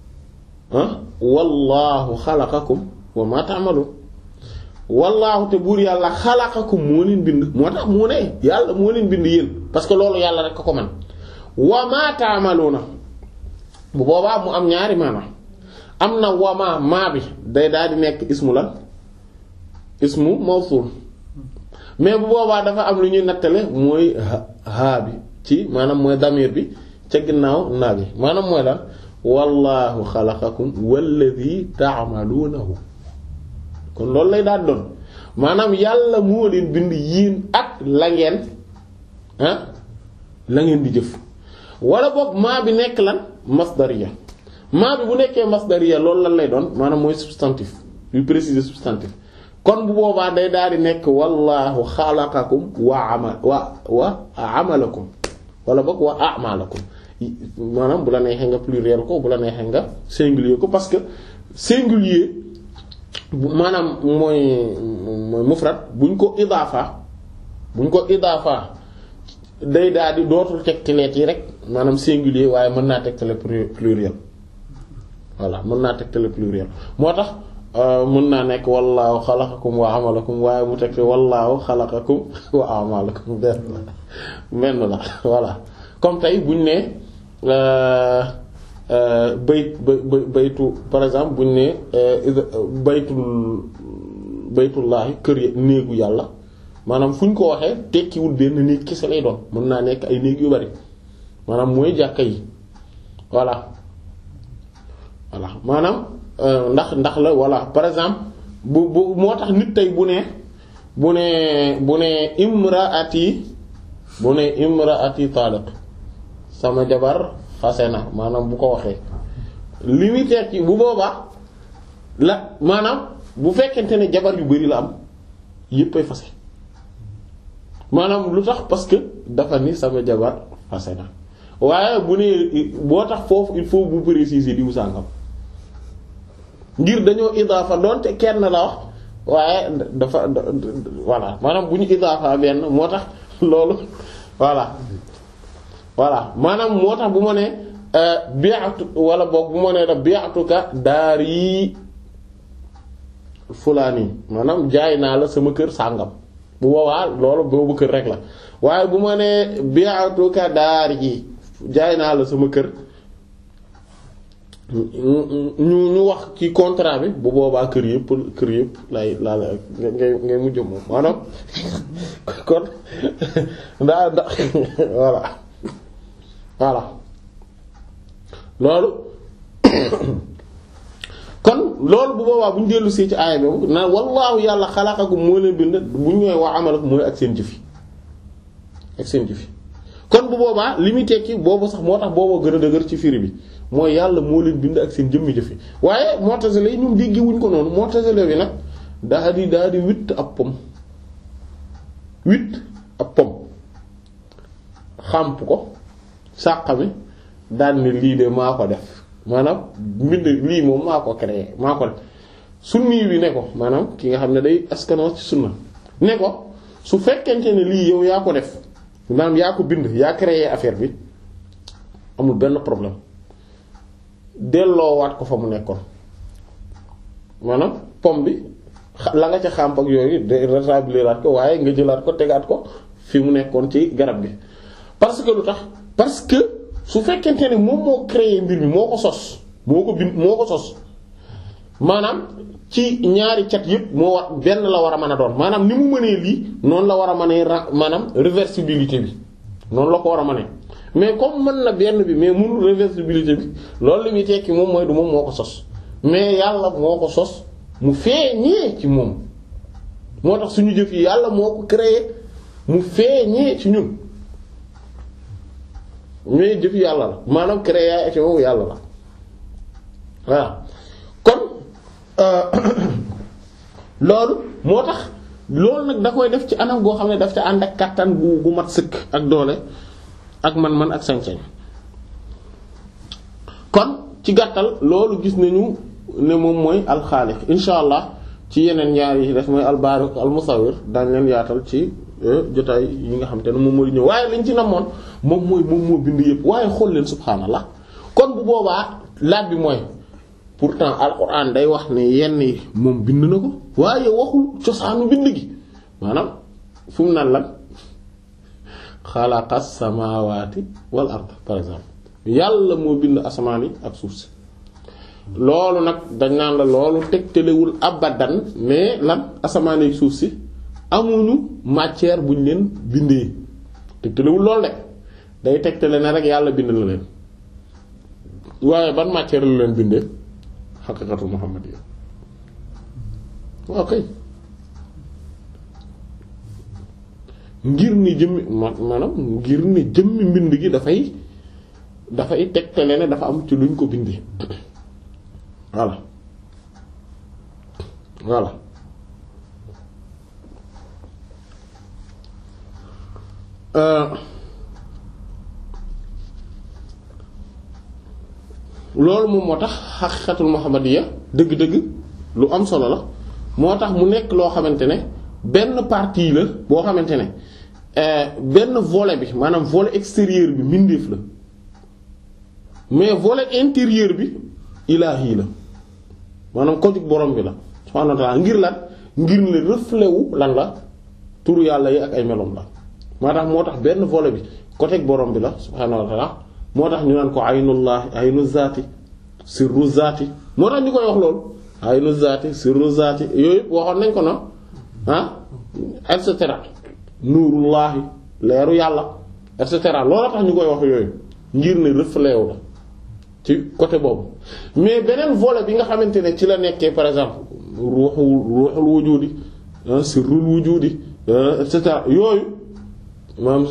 wallaahu xalaqakum wa ma ta'malun wallaahu te buur yàlla xalaqakum moo leen bind moo tax mu ne yàlla moo leen bind yéen parce que loolu yàlla rek ko man wa ma ta'maluna bu boobaa mu am ñaari maanaam am na wama maa bi day daal di nekk ismu la ismu mawsul mais bu boobaa dafa am lu ñuy nattale mooy haa bi ci maanaam mooy damir bi ca ginnaaw naa bi maanaam mooy lan wallahu xalaqakum walladhi ta'malunahu kon loolu lay daal doon maanaam yàlla moo leen bind yiin ak la ngeen ah la ngeen di jëf wala boog maa bi nekk lan masdariya maa bi bu nekkee masdariya loolu lan lay doon maanaam mooy substantif yu préciser substantif kon bu boobaa day daal di nekk wallahu xalaqakum wa amal wa wa amalakum wala boog wa a'malakum maanaam bu la neexee nga pluriel ko bu la neexee nga singulier ko parce que singulier maanaam mooy mooy mufrad buñ ko idaafa buñ ko idaafa day daal di dootul tegtaleet yi rek maanaam singulier waaye mën naa tegtale pluriel voilà mën naa tegtale pluriel moo tax mën naa nekk wallaahu xalaqakum wa amalakum waaye mu tegte wallaahu xalaqakum wa amalakum benn la benn la voilà comme tey buñ ne bayt baytu par exemple buñ ne baytul baytullaahi kër ya néegu yàlla maanaam fu ñu ko waxee tekkiwul benn néeg kese lay doon mën naa nekk ay néeg yu bari maanaam mooy jàkka yi voilà voilà maanaam ndax ndax la voilà par exemple bu bu moo tax nit tey bu ne bu ne bu ne imraati bu ne imraati taliq sama jabar fase na maanaam bu ko waxee li muy tekki bu boobaa la maanaam bu fekkente ne jabar yu bari la am yépp ay fase maanaam lu tax parce que dafa ni sama jabar fase na waaye bu ne boo tax foofu il faut bu préciser diwu sàngam ngir dañoo idaafa doonte kenn la wax waaye dafa voilà maanaam bu ñu idaafa benn moo tax loolu voilà voilà maanaam moo tax bu ma ne bi'atu wala boog bu ma ne da bi'atuka daari fulaani maanaam jaay naa la sama kër sàngam bu boobaa loolu boobu kër rek la waaye bu ma ne bi'atuka daari jaay naa la sama kër ñu ñu wax ci contrat bi bu boobaa kër yëpp kër yëpp lay laa la ngay ngay mujj moom maanaam kon ndaa nda voilà voilà loolu kon loolu bu boobaa bu ñu dellu see ci aaya boobu naan wallaahu yàlla xalaqakum moo leen bind bu ñu ñooy wax amalakum mooy ak seen jëfi ak seen jëfi kon bu boobaa li muy tekki boobu sax moo tax booboo gën a dëgër ci firi bi mooy yàlla moo leen bind ak seen jëmmi jëfi waaye Mu'tazila yi ñun déggi wuñ ko noonu Mu'tazila yi nag daa di daa di witt ab pom witt ab pom xàmp ko sàqami daan ne lii de maa ko def maanaam mbind lii moom maa ko créé maa ko def sunni wi ne ko maanaam ki nga xam ne day askanoo ci sunna ne ko su fekkente ne lii yow yaa ko def maanaam yaa ko bind yaa créé affaire bi amul benn problème delloowaat ko fa mu nekkoon maanaam pom bi la nga ca xàmp ak yooyu de rétabliraat ko waaye nga jëlaat ko tegaat ko fi mu nekkoon ci garab bi parce que lu tax parce que su fekkente ne moom moo créé mbir mi moo ko sos moo ko bind moo ko sos maanaam ci ñaari cat yépp moo war benn la war a mën a doon maanaam ni mu mënee lii noonu la war a mënee ra maanaam réversibilité bi noonu la ko war a mënee mais comme mën na benn bi mais mënul réversibilité bi loolu li muy tekki moom mooy du moom moo ko sos mais yàlla moo ko sos mu feeñee ci moom moo tax suñu jëf yi yàlla moo ko créé mu feeñee ci ñun mais jëf yàlla la maanaam création yàlla la voilà kon loolu moo tax loolu nag da koy def ci anam goo xam ne daf ca ànd ak kàttan gu gu mat sëkk ak doole ak man-man ak sañ-sañ kon ci gàttal loolu gis nañu ne moom mooy alxaaliq insha allah ci yeneen ñaar yi def mooy albaari al musawwir daañ leen yaatal ci jotaay yi nga xam te ne moom moo di ñëw waaye liñ ci namoon moom mooy moom moo bind yëpp waaye xool leen subhaanallah kon bu boobaa laaj bi mooy pourtant alquran day wax ne yenn yi moom bind na ko waaye waxul cosaanu bind gi maanaam fu mu naan lan xalaqas samawati wal ard par exemple yàlla moo bind asamaan yi ak suuf si loolu nag dañ naan la loolu tegtalewul abadan mais lan asamaan yi suuf si amuñu matière buñ leen bindee tegtalewul loolu de day tegtale ne rek yàlla bind na leen waaye ban matière la leen bindee xaqiiqatu muhammadiyya waaw kay ngir ni jëmmi maanaam ngir ni jëmmi mbind gi dafay dafay tegtale ne dafa am ci luñ ko bindee voilà voilà euh loolu moom moo tax xaqiiqatul muhammadiyya dëgg-dëgg lu am solo la moo tax mu nekk loo xamante ne benn partie la boo xamante ne benn volet bi maanaam volet extérieur bi mbindeef la mais volet intérieur bi ilaahi la maanaam ko jug borom bi la subhaanahu wa ta'aala ngir lan ngir ne reflet wu lan la turu yàlla yi ak ay melom la moo tax moo tax benn volet bi côté borom bi la subhaanahu wa ta'aala moo tax ñu naan ko aynullahi aynu zaati sirru zaati moo tax ñu koy wax loolu aynu zaati sirru zaati yooyu waxoon nañ ko na ah et cetera nuurullahi leeru yàlla et cetera loolu tax ñu koy wax yooyu ngir ne reflet wu la ci côté boobu mais beneen volet bi nga xamante ne ci la nekkee par exemple ruuxu ruuxul wujudi sirrul wujudi et cetera yooyu maanaam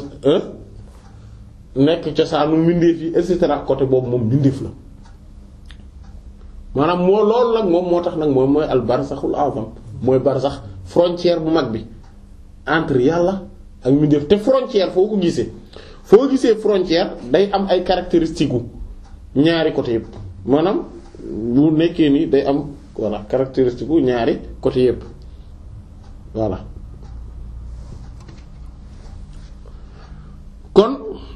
nekk cosaanu mbindeef yi et cetera côté boobu moom mbindeef la maanaam moo loolu nag moom moo tax nag moom mooy al barzaxul azam mooy barzax frontière bu mag bi entre yàlla ak mbindeef te frontière foo ko gisee foo gisee frontière day am ay caractéristiques gu ñaari côté yëpp maanaam bu nekkee ni day am voilà caractéristique gu ñaari côté yëpp voilà kon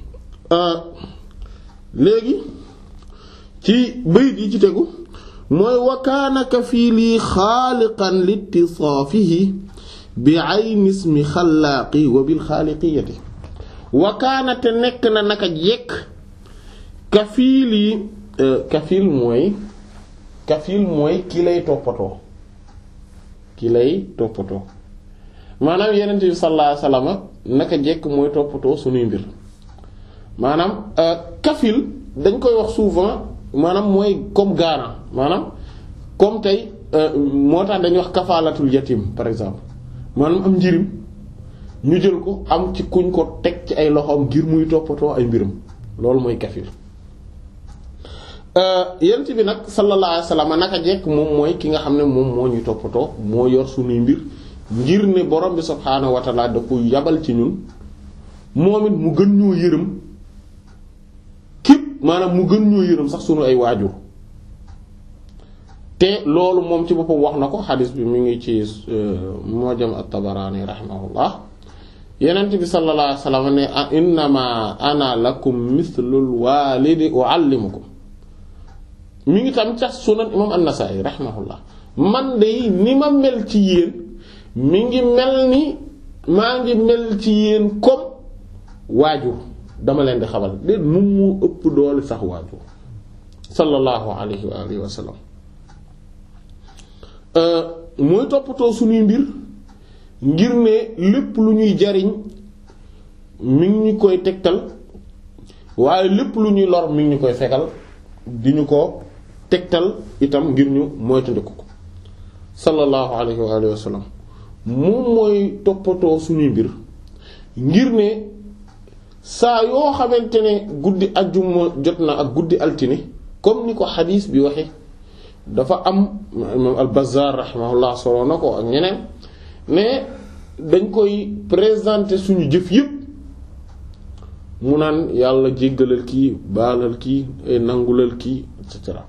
léegi ci bayit yi ci tegu mooy wa kaana kafiili xaaliqan litisaafihi bi ayni ismi xallaaqi wa bil xaaliqiyati wa kaana te nekk na naka jekk kafiili kafiil mooy kafiil mooy ki lay toppatoo ki lay toppatoo maanaam Yonent bi sallallahu alayhi wasallam naka jekk mooy toppatoo sunuy mbir maanaam kafil dañ koy wax souvent maanaam mooy comme garant maanaam comme tey moo tax dañuy wax kafaalatul yatim par exemple maanaam am njirim ñu jël ko am ci kuñ ko teg ci ay loxoom ngir muy toppatoo ay mbiram loolu mooy kafil yent bi nag sallallahu alayhi wasallam naka jekk moom mooy ki nga xam ne moom moo ñuy toppatoo moo yor sunuy mbir ngir ne borom bi subhaanahu wa ta'ala da ko yabal ci ñun moom it mu gën ñoo yërëm képp maanaam mu gën ñoo yërëm sax sunu ay waajur te loolu moom ci boppam wax na ko xadis bi mi ngi ci Mu'jam at-Tabarani rahimahullah Yonent bi sallallahu alayhi wasallam ne innama ana lakum mithlul walidi u'allimukum mi ngi tam ca sunan imam an-Nasa'i rahimahullah man de ni ma mel ci yéen mi ngi mel ni maa ngi mel ci yéen comme waajur dama leen di xamal de mu mu ëpp doole sax waajur sallallahu alayhi wa alihi wa sallam mooy toppatoo suñuy mbir ngir ne lépp lu ñuy jariñ mi ngi ñu koy tegtal waaye lépp lu ñuy lor mi ngi ñu koy fegal di ñu ko tegtal itam ngir ñu moytandiku ko sallallahu alayhi wa alihi wa sallam moom mooy toppatoo suñuy mbir ngir ne saa yoo xamante ne guddi ajjuma jot na ak guddi altine comme ni ko xadiis bi waxe dafa am imam al-Bazzar rahimahullah solo na ko ak ñeneen mais dañ koy présenter suñu jëf yépp mu naan yàlla jéggalal kii baalal kii ay nangulal kii et cetera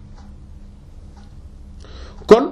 kon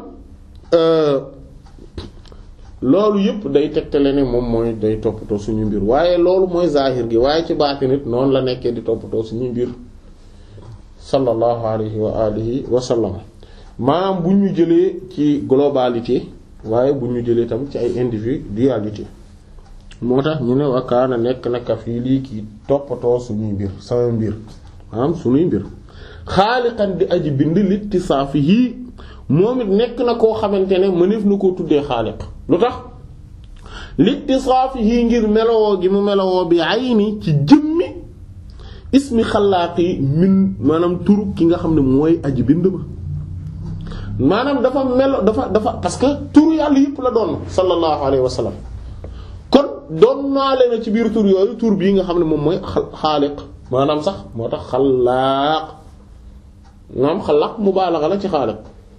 loolu yëpp day tegtale ne moom mooy day toppatoo suñu mbir waaye loolu mooy zahir gi waaye ci baatin nit noonu la nekkee di toppatoo suñu mbir sallallahu alayhi wa alihi wa sallam maanaam bu ñu jëlee ci globalité waaye bu ñu jëlee tam ci ay individualité moo tax ñu ne wakaana nekk naka fii lii kii toppatoo suñuy mbir sama mbir maanaam suñuy mbir xaaliqan di aji bind littisaafihi moom it nekk na koo xamante ne mëneef na koo tuddee xaaliq lu tax littisaafihi ngir melowoo gi mu melowoo bi ayni ci jëmmi ismi xalaaqi min maanaam turu ki nga xam ne mooy aji bind ba maanaam dafa melo dafa dafa parce que turu yàlla yëpp la doon sallallahu alayhi wa sallam kon doon naa leen ci biir tur yooyu tur bii nga xam ne moom mooy xaaliq maanaam sax moo tax xalaaq maanaam xalaaq mubaalaxa la ci xaaliq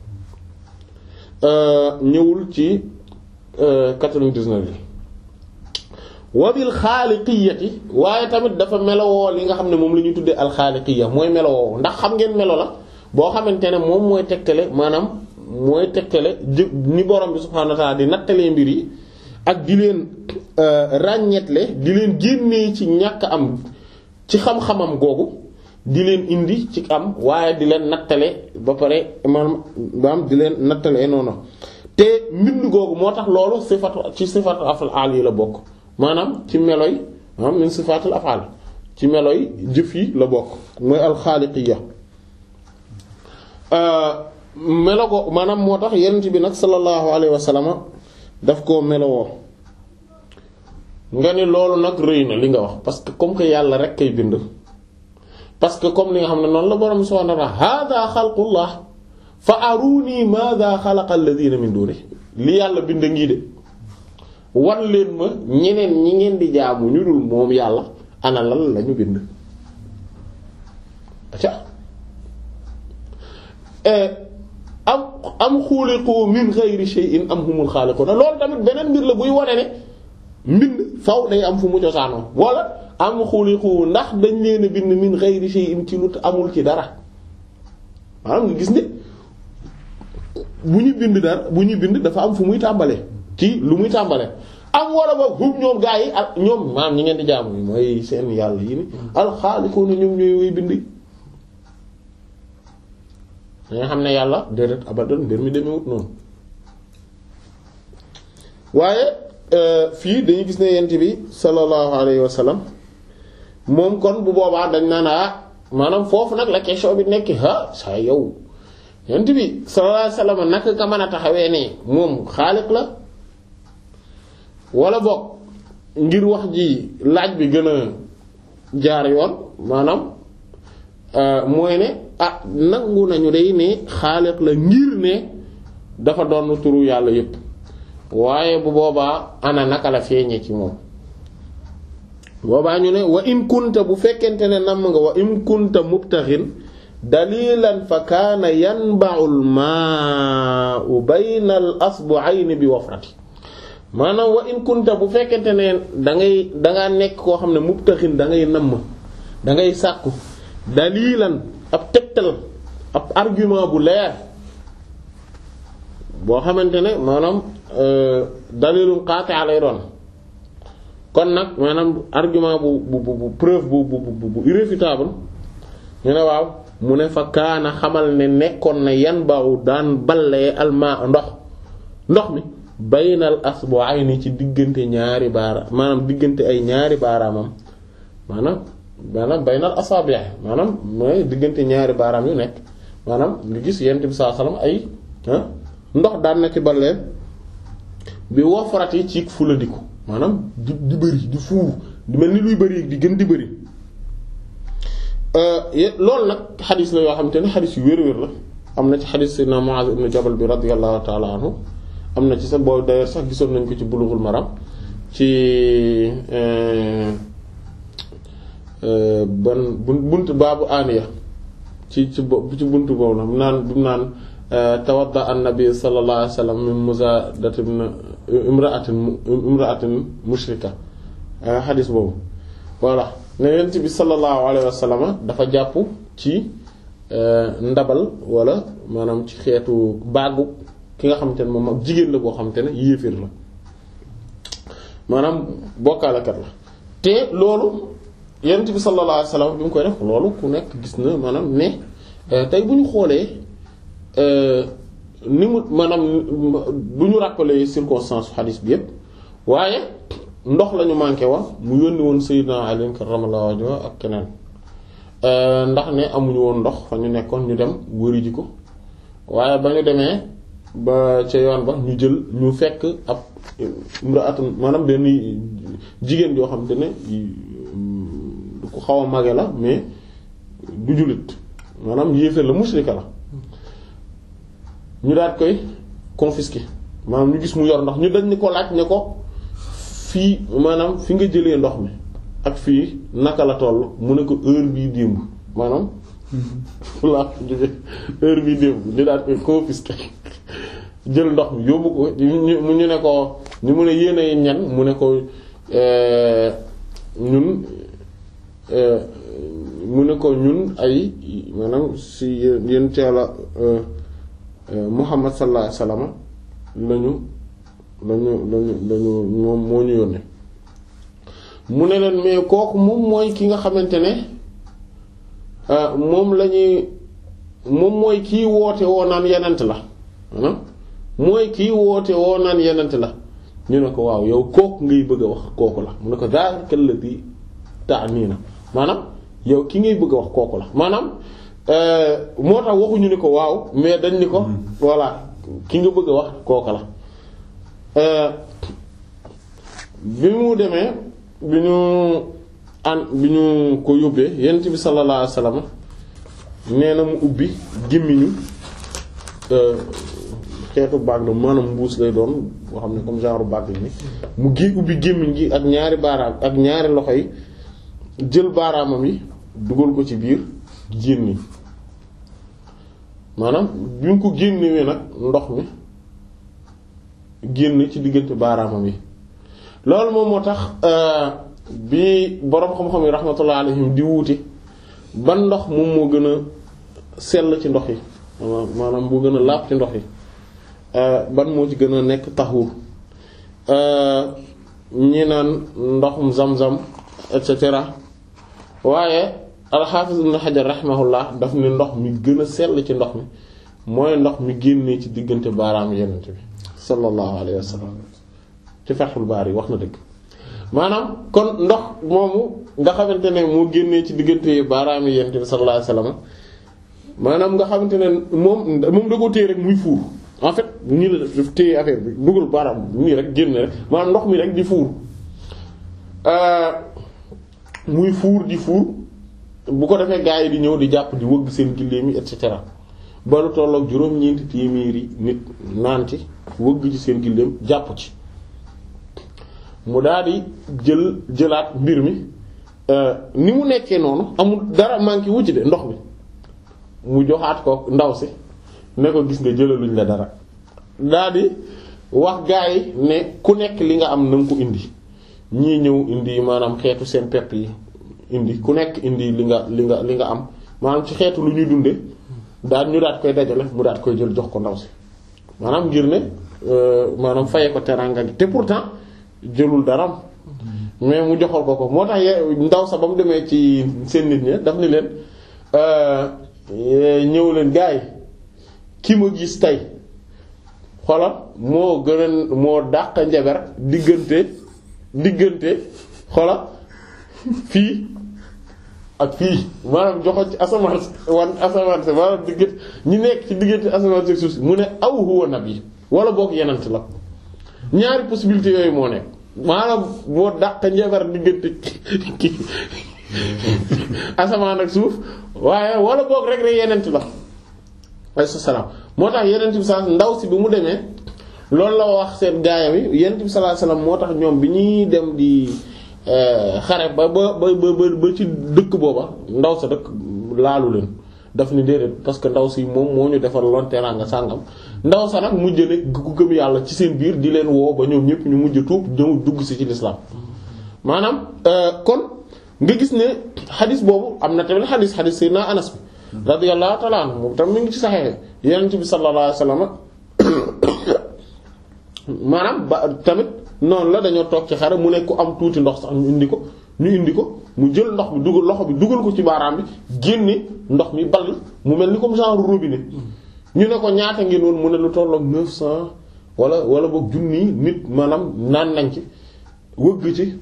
ñëwul ci quatre-vingt-dix-neuf yi wabil xaaliqiyati waaye tamit dafa melowoo li nga xam ne moom la ñuy tuddee alxaaliqiya mooy melowoo ndax xam ngeen melo la boo xamante ne moom mooy tegtale maanaam mooy tegtale jë ni borom bi subhaanahu wa ta'ala di nattalee mbir yi ak di leen ràññeetle di leen génnee ci ñàkk am ci xam-xamam googu di leen indi ci am waaye di leen nattale ba pare maanaam baam di leen nattale noonu te mbind googu moo tax loolu sifatu ci sifatu af'al yi la bokk maanaam ci meloy maanaam min sifatul af'al ci meloy jëf yi la bokk mooy alxaaliqiya melo ko maanaam moo tax yonent bi nag sallallahu alayhi wa sallam daf koo melowoo nga ni loolu nag rëy na li nga wax parce que comme que yàlla rek kay bind parce que comme li nga xam ne noonu la borom subhanahu wa ta'ala hada xalqullah fa aruni madha xalaqa alladhina min duni li yàlla bind ngi de wan leen ma ñeneen ñi ngeen di jaamu ñu dul moom yàlla ana lan lañu bind aca am am xuliqu min ghayri shay'in am humul xaaliquna loolu tamit beneen mbir la buy wane ne mbind faw day am fu mu cosaanoo wala am xuliqu ndax dañ leen a bind min ghayri shay'in ci lu amul ci dara maanaam nga gis ne bu ñu bind dara bu ñu bind dafa am fu muy tàmbale ci lu muy tàmbale am wala ba hub ñoom gaa yi ak ñoom maam ñi ngeen di jaamu yi mooy seen yàlla yi ni alxaaliquna ñoom ñooy woy bind danga xam ne yàlla déedéet abadan mbir mi demewut noonu waaye fii dañuy gis ne yent bi sallallahu alayhi wa sallam moom kon bu boobaa dañ naan ah maanaam foofu nag la question bi nekk ah saa yow yent bi sallallahu alayhi wa sallam naka nga mën a taxawee ne moom xaaliq la wala boog ngir wax ji laaj bi gën a jaar yoon maanaam mooy ne ah nangu nañu day ne xaaliq la ngir ne dafa doon turu yàlla yépp waaye bu boobaa ana naka la feeñee ci moom boobaa ñu ne wa in kunta bu fekkente ne namm nga wa in kunta mubtaxin dalilan fa kaana yanba'ul maa'u bayna al asbu'ayni bi wafrati maanaam wa in kunta bu fekkente ne dangay dangaa nekk koo xam ne mubtaxin dangay namm dangay sàkku dalilan ab tegtal ab argument bu leer boo xamante ne maanaam dalilum qati' lay doon kon nag maanaam argument bu bu bu preuve bu bu bu bu irréfutable ñu ne waaw mu ne fa kaana xamal ne nekkoon na yan baaw daan ballee almaa ndox ndox mi baynal asbu'ayni ci diggante ñaari baara maanaam diggante ay ñaari baaraamam maanaam maanaam baynal asabi' maanaam mooy diggante ñaari baaraam yu nekk maanaam nga gis yent bi sallallahu alayhi wasallam ay ndox daan na ci ballee bi wofrati ci fulandiku maanaam di di bëri di fuuf di mel ni luy bëri di gën di bëri loolu nag xadis la yoo xamante ne xadis yu wér-wér la am na ci xadis sayyidina Mu'adh ibn Jabal bi radiyallahu ta'ala anhu am na ci sa boo d'ailleurs sax gisoon nañ ko ci Bulughul Maram ci ban bunt baabu aaniya ci ci ci buntu boobu nag naan bi mu naan tawadda an-nabi sallallahu alayhi wasallam min muzadatin imra'atin imra'atin mushrika xadis boobu voilà ne yonent bi sallallahu alayhi wasallam dafa jàpp ci ndabal wala maanaam ci xeetu baagu ki nga xamante ne moom ak jigéen la boo xamante ne yéeféer la maanaam bokkaalekat la te loolu yonent bi sallallahu alayhi wasallam bi mu koy def loolu ku nekk gis na maanaam ne tey bu ñu xoolee ni mu maanaam bu ñu rappeler circonstance xadiis bi yépp waaye ndox lañu manqué woon mu yónni woon Sayyidina Ali karramallahu wajhahu ak keneen ndax ne amuñu woon ndox fa ñu nekkoon ñu dem wëri ji ko waaye ba ñu demee ba ca yoon ba ñu jël ñu fekk ab imra'atun maanaam benn jigéen yoo xam te ne du ko xaw a mage la mais du jullit maanaam yéeféer la mushrika la ñu daat koy confisquer maanaam ñu gis mu yor ndox ñu dañ ni ko laaj ne ko fii maanaam fi nga jëlee ndox mi ak fii naka la toll mu ne ko heure bii démb maanaam laa jóge heure bii démb ñu daat koy confisquer jël ndox mi yóbbu ko mu ñu ne ko ñu mu ne yéene ñan mu ne ko ñun mu ne ko ñun ay maanaam si yéen teela Muhammad sallallahu alayhi wasallam lañu lañu lañu lañu moom moo ñu yónnee mu ne leen mais kooku moom mooy ki nga xamante ne moom lañuy moom mooy kii woote woo naan yenent la maanaam mooy kii woote woo naan yenent la ñu ne ko waaw yow kooku ngay bëgg a wax kooku la mu ne ko daal këllati taa nii na maanaam yow ki ngay bëgg a wax kooku la maanaam moo tax waxuñu ni ko waaw mais dañ ni ko voilà ki nga bëgg a wax kooku la bi mu demee bi ñu an bi ñu ko yóbbee yonent bi sallallahu alayhi wasallam nee na mu ubbi gémmiñu xeetu baag la maanaam mbuus lay doon boo xam ne comme genre baag la ni mu gi ubbi gémmiñ gi ak ñaari baaraam ak ñaari loxo yi jël baaraamam yi dugal ko ci biir génni maanaam bi mu ko génnewee nag ndox mi génn ci diggante baaraamam yi loolu moom moo tax bi boroom xam-xam yi rahmatullah alayhim di wuute ban ndox moom moo gën a sell ci ndox yi maanaam moo gën a laab ci ndox yi ban moo ci gën a nekk taxuur ñi naan ndoxum zam-zam et cetera waaye al-Hafiz Ibn Hajar rahimahullah daf ne ndox mi gën a sell ci ndox mi mooy ndox mi génnee ci diggante baaraam yenent bi sallallahu alayhi wa sallam ci Fathul Bari wax na dëgg maanaam kon ndox moomu nga xamante ne moo génnee ci diggante baaraam yenent bi sallallahu alayhi wa sallam maanaam nga xamante ne moom moom da ko téye rek muy fuur en fait nii la def téye affaire bi dugal baaraam nii rek génne rek maanaam ndox mi rek di fuur muy fuur di fuur bu ko defee gaa yi di ñëw di jàpp di wëgg seen gilléem yi et cetera ba lu tollook juróom-ñeenti téeméeri nit naan ci wëgg ci seen gilléem jàpp ci mu daal di jël jëlaat mbir mi ni mu nekkee noonu amul dara manqué wu ci de ndox mi mu joxaat ko ndaw si ne ko gis nga jëlaluñ la dara daal di wax gaa yi ne ku nekk li nga am na nga ko indi ñii ñëw indi maanaam xeetu seen pepp yi indi ku nekk indi li nga li nga li nga am maanaam ci xeetu lu ñuy dunde daal ñu daat koy dajale mu daat koy jël jox ko ndaw si maanaam ngir ne maanaam faye ko teranga gi te pourtant jëlul dara mais mu joxal ko ko moo tax ndaw sa ba mu demee ci seen nit ñi daf ni leen ñëw leen gaa yi ki ma gis tey xoolal moo gën a moo dàq njabar diggante diggante xoolal fii ak fii maanaam joxo ci asamaan wan asamaan si maanaam diggante ñi nekk ci diggante asamaan si suuf si mu ne aw huwa nabi wala boog yenant la ñaari possibilité yooyu moo nekk maanaam moo dàq njabar diggante ki asamaan ak suuf waaye wala boog rek rek yenent la alayhi salaam moo tax yenent bi saa ndaw si bi mu demee loolu la wax seen gaayam yi Yonent bi sallallahu alayhi wasallam moo tax ñoom bi ñuy dem di xare ba ba ba ba ci dëkk booba ndaw sa dëkk laalu leen daf ni déedéet parce que ndaw si moom moo ñu defar loon teraanga sàngam ndaw sa nag mujj ne ku gëm yàlla ci seen biir di leen woo ba ñoom ñëpp ñu mujj tuub ñëw dugg si ci lislaam maanaam kon nga gis ne xadis boobu am na tamit xadis xadis Seydina Anas bi radiyallahu ta'ala anhu moom tam mi ngi ci saxexe Yonent bi sallallahu alayhi wasallam maanaam ba tamit noonu la dañoo toog ci xare mu ne ku am tuuti ndox sax ñu indi ko ñu indi ko mu jël ndox bi dugal loxo bi dugal ko ci baaraam bi génne ndox mi ball mu mel ni comme genre robinet ñu ne ko ñaata ngeen woon mu ne lu tollook neuf cent wala wala boog junni nit maanaam naan nañ ci wëgg ci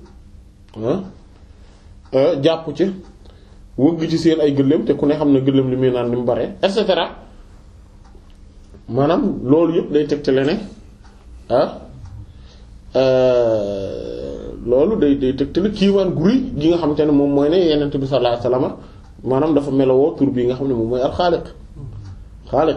jàpp ci wëgg ci seen ay gëléem te ku ne xam ne gëléem li muy naan ni mu bare et cetera maanaam loolu yëpp day tegtale ne ah loolu day day tegtale kiiwaan gu rëy gi nga xamante ne moom mooy ne Yonent bi sallallahu alayhi wasallam maanaam dafa melowoo tur bi nga xam ne moom mooy al-Xaaliq Xaaliq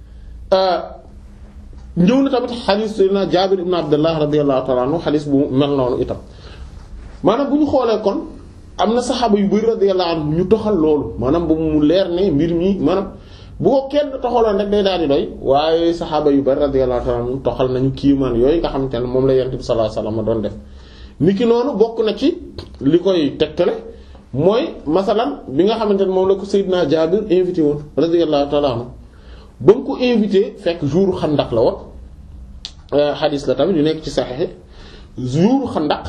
ñëw na tamit xadiis Seydina Jaabir ibn Abdullah radiyallahu ta'ala anhu xadiis bu mel noonu itam maanaam bu ñu xoolee kon am na saxaaba yu bari radiyallahu anhu ñu toxal loolu maanaam ba mu leer ne mbir mi maanaam bu ko kenn toxaloon rek day daal di doy waaye saxaaba yu bari radiyallahu ta'ala anhu toxal nañu kiimaan yooyu nga xamante ne moom la Yonent bi sallallahu alayhi wasallam doon def niki noonu bokk na ci li koy tegtale mooy masalan bi nga xamante ne moom la ko Seydina Jaabir invité woon radiyallahu ta'ala anhu ba mu ko invité fekk jour xandaq la woon xadiis la tamit yu nekk ci saxiix jour xandaq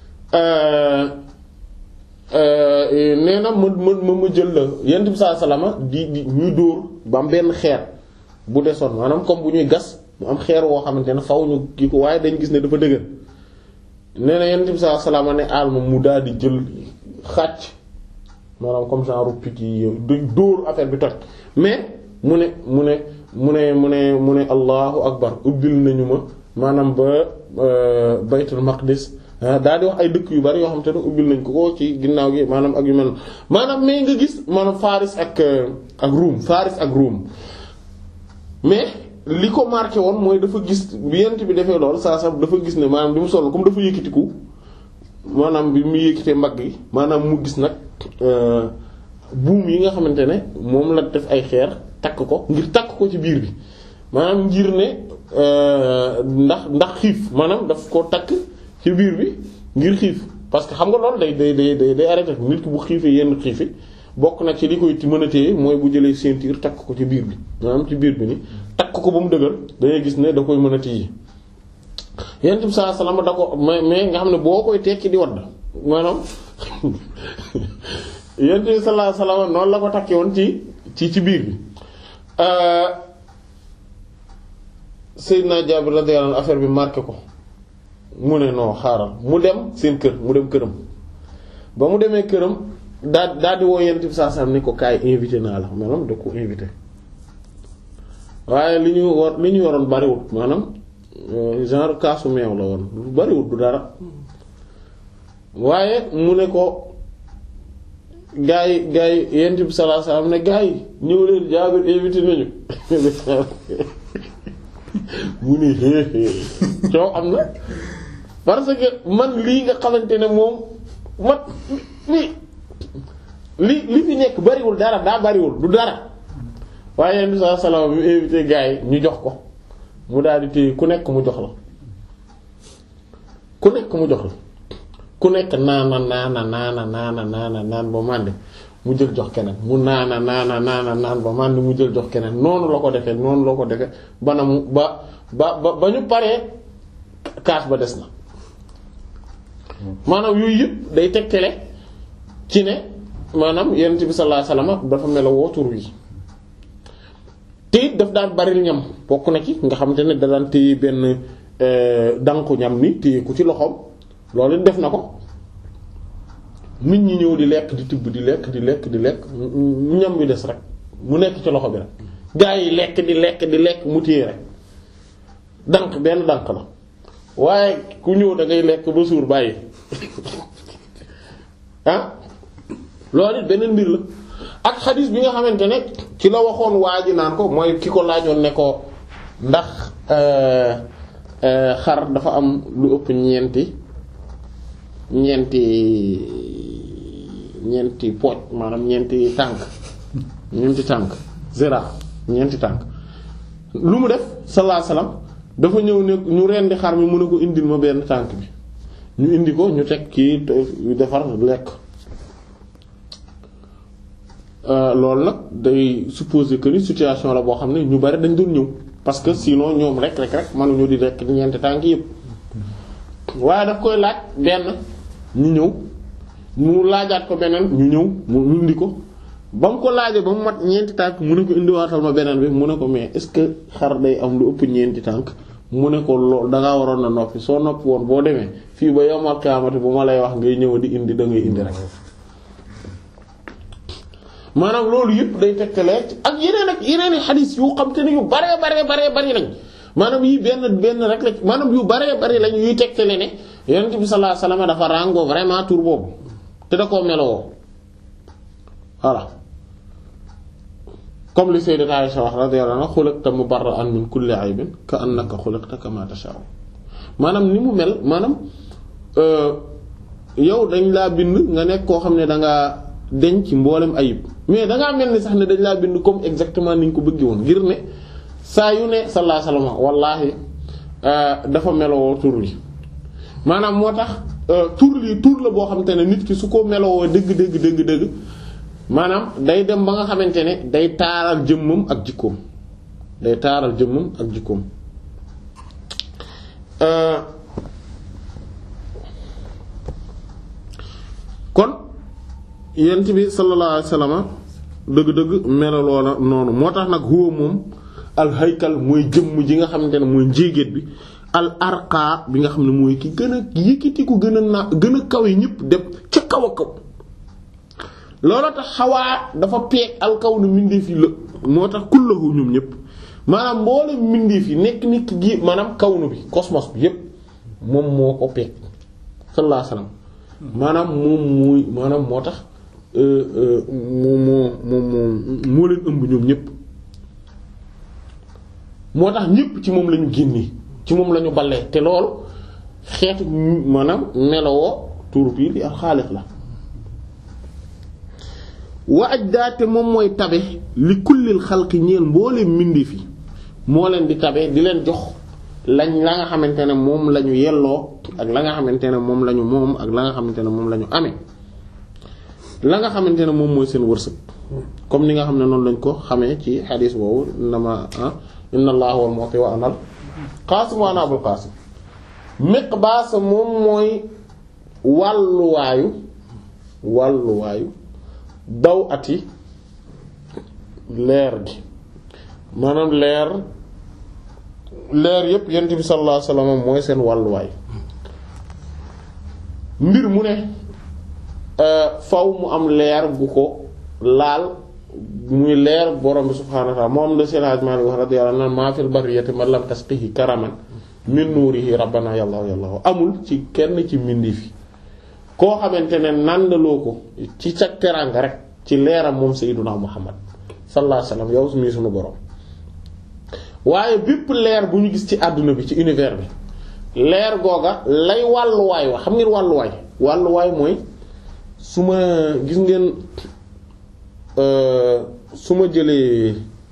nee na ma ma ma jël la Yonent bi sallallahu alayhi wasallam di di ñuy dóor ba am benn xeer bu desoon maanaam comme bu ñuy gas mu am xeer woo xamante ne faw ñu kii ko waaye dañ gis ne dafa dëgër nee na Yonent bi sallallahu alayhi wasallam ne alma mu daal di jël xàcc maanaam comme genre pic yi dóor affaire bi toj mais mu ne mu ne mu ne mu ne mu ne allahu akbar ubbil nañu ma maanaam ba baytul maqdis daal di wax ay dëkk yu bari yoo xam te ne ubbil nañ ko ko ci ginnaaw gi maanaam ak yu mel maanaam mais nga gis maanaam Faris ak ak Ruum Faris ak Ruum mais li ko marqué woon mooy dafa gis bi Yonent bi defee lool saa saa dafa gis ne maanaam bi mu solo comme dafa yëkkatiku maanaam bi mu yëkkatee mbagg yi maanaam mu gis nag buum yi nga xamante ne moom la def ay xeer takk ko ngir takk ko ci biir bi maanaam ngir ne ndax ndax xiif maanaam daf ko takk ci biir bi ngir xiif parce que xam nga loolu day day day day day arrêté nit ki bu xiifee yenn xiifi bokk na ci li koy mën a téye mooy bu jëlee ceinture takk ko ci biir bi maanaam ci biir bi ni takk ko ba mu dëgër dangay gis ne da koy mën a téye Yonent bi sallallahu alayhi wasallam da ko mais mais nga xam ne boo koy tekki di wadd maanaam Yonent bi sallallahu alayhi wasallam noonu la ko takkee woon ci ci ci biir bi Seydina Jaabir radiyallahu anhu affaire bi marqué ko mu ne non xaaral mu dem seen kër mu dem këram ba mu demee këram daa daa di woo Yonent bi sallallahu alayhi wasallam ne ko kaay invité naa la maanaam da ko invité waaye li ñu war li ñu waroon bariwul maanaam genre kaasu meew la woon lu bariwul du dara waaye mu ne ko gaa yi gaa yi Yonent bi sallallahu alayhi wasallam ne gaa yi ñëw leen Jaabir invité nañu mu ne xeexee coow am na parce que man lii nga xamante ne moom man li li li fi nekk bariwul dara daa bariwul du dara waaye Yonent bi sallallahu alayhi wasallam mu invité gaa yi ñu jox ko mu daal di téye ku nekk mu jox la ku nekk mu jox la ku nekk naana naana naana naana naana naan ba màndi mu jël jox keneen mu naana naana naana naan ba màndi mu jël jox keneen noonu la ko defee noonu la ko defee ba na mu ba ba ba ba ñu paree kaas ba des na maanaam yooyu yëpp day tegtale ci ne maanaam Yonent bi sallallahu alayhi wasallam dafa melo wootur wi te it daf daan baril ñam bokk na ci nga xamante ne da daan téye benn danku ñam ni téye ku ci loxoom loolu def na ko nit ñi ñëw di lekk di tibb di lekk di lekk di lekk ñam bi des rek mu nekk ci loxo bi rek gaa yi lekk di lekk di lekk mu téye rek dank benn dank la waaye ku ñëw da ngay lekk ba suur bàyyi ah loolu it beneen mbir la ak xadis bi nga xamante ne ci la waxoon waa ji naan ko mooy ki ko laajoon ne ko ndax xar dafa am lu ëpp ñeenti ñeenti ñeenti pooj maanaam ñeenti tànk ñeenti tànk zera ñeenti tànk lu mu def sallallahu alayhi wasallam dafa ñëw ne ñu rendi xar mi mu ne ko indil ma benn tànk bi ñu indi ko ñu teg kii defar lekk loolu nag day supposer que ni situation la boo xam ne ñu bari dañ doon ñëw parce que sinon ñoom rek rek rek mënuñu di rekk ñeenti tànk yëpp waaye daf koy laaj benn ñu ñëw mu laajaat ko beneen ñu ñëw mu indi ko ba mu ko laajee ba mu mat ñeenti tànk mu ne ko indiwaatal ma beneen bi mu ne ko mais est-ce que xar day am lu ëpp ñeenti tànk mu ne ko lool dangaa waroon na noppi soo noppi woon boo demee fii ba yawmal qiyaamati bu ma lay wax ngay ñëw di indi da ngay indi rek maanaam loolu yëpp day tegtalee ak yeneen ak yeneen i xadiis yu xam te ne yu baree baree baree bari lañ maanaam yi benn benn rek la maanaam yu baree bari lañ yuy tegtale ne Yonent bi sallallahu alayhi wasallam dafa ràngoo vraiment tur boobu te da koo meloo voilà comme li Sayyidat Aisha wax radiyallahu anha xuliqta mubarra'an min kulli aybin ka annaka xuliqta kama tasha'u maanaam ni mu mel maanaam yow dañ laa bind nga nekk koo xam ne dangaa deñ ci mboolem ayib mais dangaa mel ni sax ne dañ laa bind comme exactement ni ñu ko bëggee woon ngir ne saa yu ne sallallahu alayhi wasallam wallaahi dafa meloo tur li maanaam moo tax tur li tur la boo xamante ne nit ki su ko meloo dëgg dëgg dëgg dëgg maanaam day dem ba nga xamante ne day taaral jëmmam ak jikkoom day taaral jëmmam ak jikkoom kon yent bi sallallahu alayhi wasallam dëgg-dëgg melaloo na noonu moo tax nag huwa moom al haykal mooy jëmm ji nga xamante ne mooy njéegéet bi al arqa bi nga xam ne mooy ki gën a yëkkati ku gën a naa gën a kaw yi ñëpp dem ca kaw a kaw looloo tax xawaa dafa peeg al kaw nu mbindeef yi la moo tax kullahu ñoom ñëpp maanaam mboolem mbindeef yi nekk nekk gi maanaam kawnu bi cosmos bi yëpp moom moo ko peeg sallallahu alayhi wasallam maanaam moom mooy maanaam moo tax moo moo moo moo leen ëmb ñoom ñëpp moo tax ñëpp ci moom lañu génnee ci moom lañu ballee te loolu xeetu maanaam melowoo tur bii di al xaaliq la wa ajdaate moom mooy tabe li kullil xalqi ñeel mbooleem mbindeef yi moo leen di tabe di leen jox lañ la nga xamante ne moom la ñu yelloo ak la nga xamante ne moom la ñu moom ak la nga xamante ne moom la ñu amee la nga xamante ne moom mooy seen wërsëg comme ni nga xam ne noonu lañ ko xamee ci xadiis boobu innama inna allaha wal mu'ti wa anal qaasim wa ana abul qaasim miqbaas moom mooy wàlluwaayu wàlluwaayu daw ati leer gi maanaam leer leer yépp yonent bi sallallahu alayhi wasallam mooy seen wàlluwaay mbir mu ne faw mu am leer bu ko laal muy leer borom bi subhaanahu wa ta'ala moom la Seydil Hadji Malick wax radiyallahu anhu maa fil bariyati man lam tasqihi karaman min nuurihi rabbana yallahu yallahu amul ci kenn ci mbindi fi koo xamante ne nàndaloo ko ci sa teraanga rek ci leeram moom Sayyiduna Muhammad sallallahu alayhi wasallam yow suñuy suñu borom waaye bépp leer bu ñu gis ci àdduna bi ci univers bi leer googa lay wàlluwaay wax xam ngeen wàlluwaay wàlluwaay mooy su ma gis ngeen su ma jëlee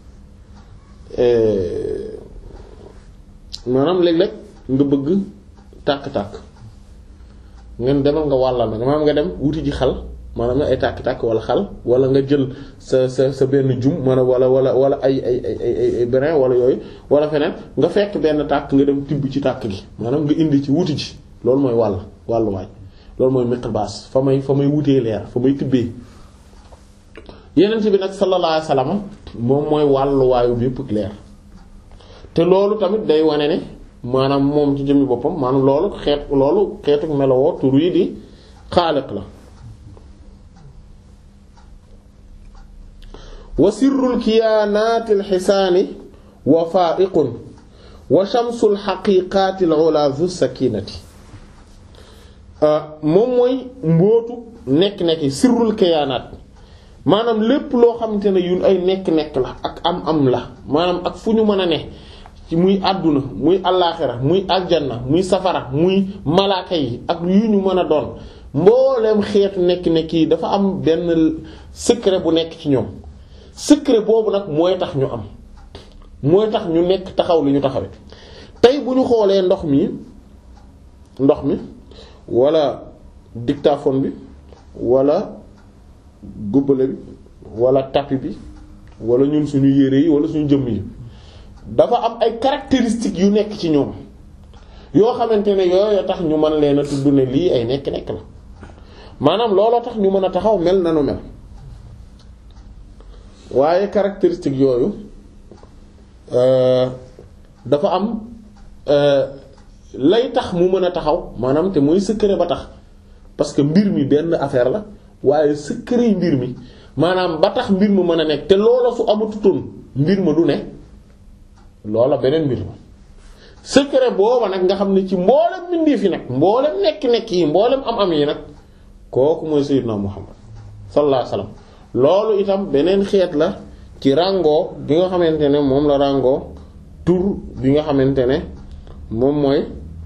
maanaam léeg-léeg nga bëgg tàkk-tàkk ngeen demal nga wàllal na maanaam nga dem wuti ji xal maanaam ay tàkk-tàkk wala xal wala nga jël sa sa sa benn jum maanaam wala wala wala ay ay ay ay brin wala yooyu wala feneen nga fekk benn tàkk nga dem tibb ci tàkk gi maanaam nga indi ci wuti ji loolu mooy wàll wàlluwaay loolu mooy miqbaas fa may fa may wutee leer fa may tibbee yeneen bi nag sallallahu alayhi wasallam moom mooy wàlluwaayu bépp leer te loolu tamit day wane ne maanaam moom ci jëmmi boppam maanaam loolu xeet loolu xeetu melowoo tur yi di xaaliq la wa sirrul kiyaanaatil xisaani wa faa'iqun wa shamsul xaqiiqaatil ulaa zu sakiinati moom mooy mbootu nekk-nekk yi sirrul kiyaanaat maanaam lépp loo xamante ne yu ay nekk-nekk la ak am am la maanaam ak fu ñu mën a ne ci muy àdduna muy allaaxira muy aljanna muy safara muy malaaka yi ak yu ñu mën a doon mbooleem xeetu nekk-nekk yi dafa am benn secret bu nekk ci ñoom secret boobu nag mooy tax ñu am mooy tax ñu nekk taxaw li ñu taxawee tey bu ñu xoolee ndox mi ndox mi wala dictaphone bi wala gubbale bi wala tapis bi wala ñun suñu yére yi wala suñu jëmm yi dafa am ay caractéristiques yu nekk ci ñoom yoo xamante ne yooyu tax ñu mën leen a tudd ne lii ay nekk-nekk la maanaam looloo tax ñu mën a taxaw mel nanu mel waaye caractéristiques yooyu dafa am lay tax mu mën a taxaw maanaam te mooy secret ba tax parce que mbir mi benn affaire la waaye secret mbir mi maanaam ba tax mbir ma mën a nekk te loola su amatutoon mbir ma du ne loola beneen mbir ma secret booba nag nga xam ne ci mboolem mbindeef yi nag mboolem nekk-nekk yi mboolem am-am yi nag kooku mooy sayyidna Muhammad sallallahu alayhi wasallam loolu itam beneen xeet la ci ràngoo bi nga xamante ne moom la ràngoo tur bi nga xamante ne moom mooy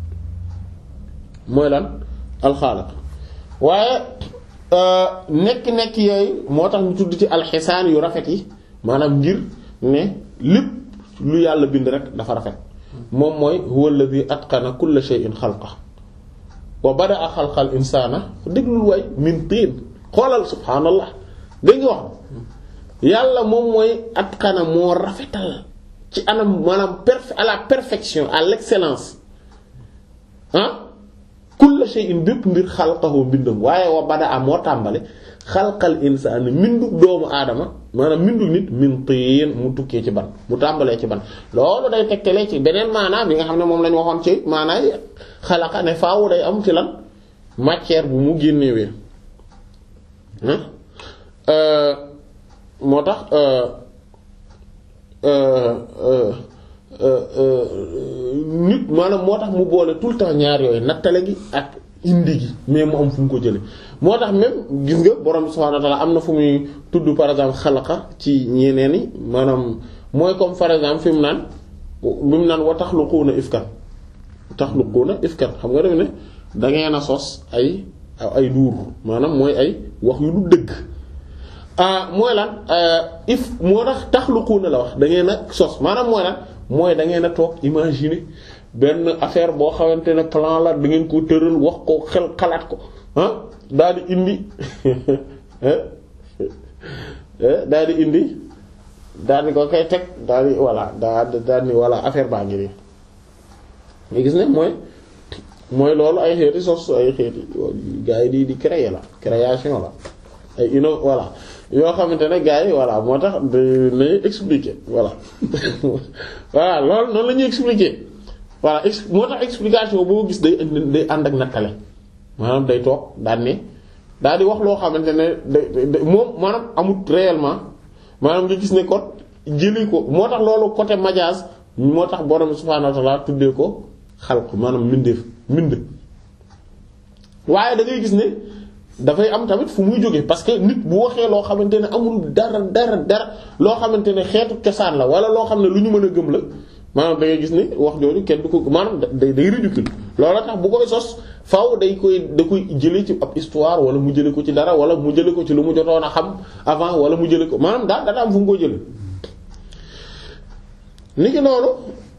mooy lan alxaaliq waaye nekk-nekk yooyu moo tax ñu tudd ci alxisaan yu rafet yi maanaam ngir ne lépp lu yàlla bind rek dafa rafet moom mooy huwa alladhi atqana kulla shay'in xalqa wa bada'a xalqal insaana déglul waay min tiin xoolal subhaanallah dégg nga wax yàlla moom mooy atqana moo rafetal ci anam maanaam perf à la perfection à l'excellence ah kulla shay'in bépp mbir xalqahu mbindam waaye wa bada'a moo tàmbale xalqal insaani mbindug doomu aadama maanaam mbindug nit min tiin mu tukkee ci ban mu tàmbalee ci ban loolu day tegtalee ci beneen maanaam bi nga xam ne moom lañu waxoon ci maanaam xalaqa ne faawu day am ci lan matière bu mu génnewee moo tax nit maanaam moo tax mu boole tout le temps ñaar yooyu nattale gi ak indi gi mais mu am fu mu ko jële moo tax même gis nga borom subhaanahu wa ta'aala am na fu muy tudd par exemple xalaqa ci ñeneen yi maanaam mooy comme par exemple fi mu naan bi mu naan wa taxluquuna ifkan taxluquuna ifkan xam nga def ne da ngeen a sos ay ay duur maanaam mooy ay wax yu du dëgg mooy lan if moo tax taxluquuna la wax da ngeen a sos maanaam mooy lan mooy da ngeen a toog imaginer benn affaire boo xamante ne plan la da ngeen ko tëral wax ko xel xalaat ko ah daal di indi daal di indi daal di ko koy teg daal di voilà daal daal di voilà affaire baa ngi nii nga gis ne mooy mooy loolu ay xeeti sos ay xeeti gars yi di di créer la création la ay inno voilà yoo xamante ne gars yi voilà moo tax dañuy expliquer voilà voilà loolu noonu la ñuy expliquer voilà ex moo tax explication boo gis day day ànd ak nattale maanaam day toog daan ne daal di wax loo xamante ne day moom maanaam amut réellement maanaam nga gis ne kon jëli ko moo tax loolu côté majaas moo tax borom subhaanahu wa ta'aala tuddee ko xalq maanaam mbindeef mbind waaye da ngay gis ne dafay am tamit fu muy jóge parce que nit bu waxee loo xamante ne amul dara dara dara loo xamante ne xeetu cosaan la wala loo xam ne lu ñu mën a gëm la maanaam da ngay gis ne wax jooju kenn du ko maanaam day day ridicule loolu tax bu koy sos faaw day koy da koy jëlee ci ab histoire wala mu jëlee ko ci dara wala mu jëlee ko ci lu mu jotoon a xam avant wala mu jëlee ko maanaam daal dana am fu mu ko jëlee. ni ki noonu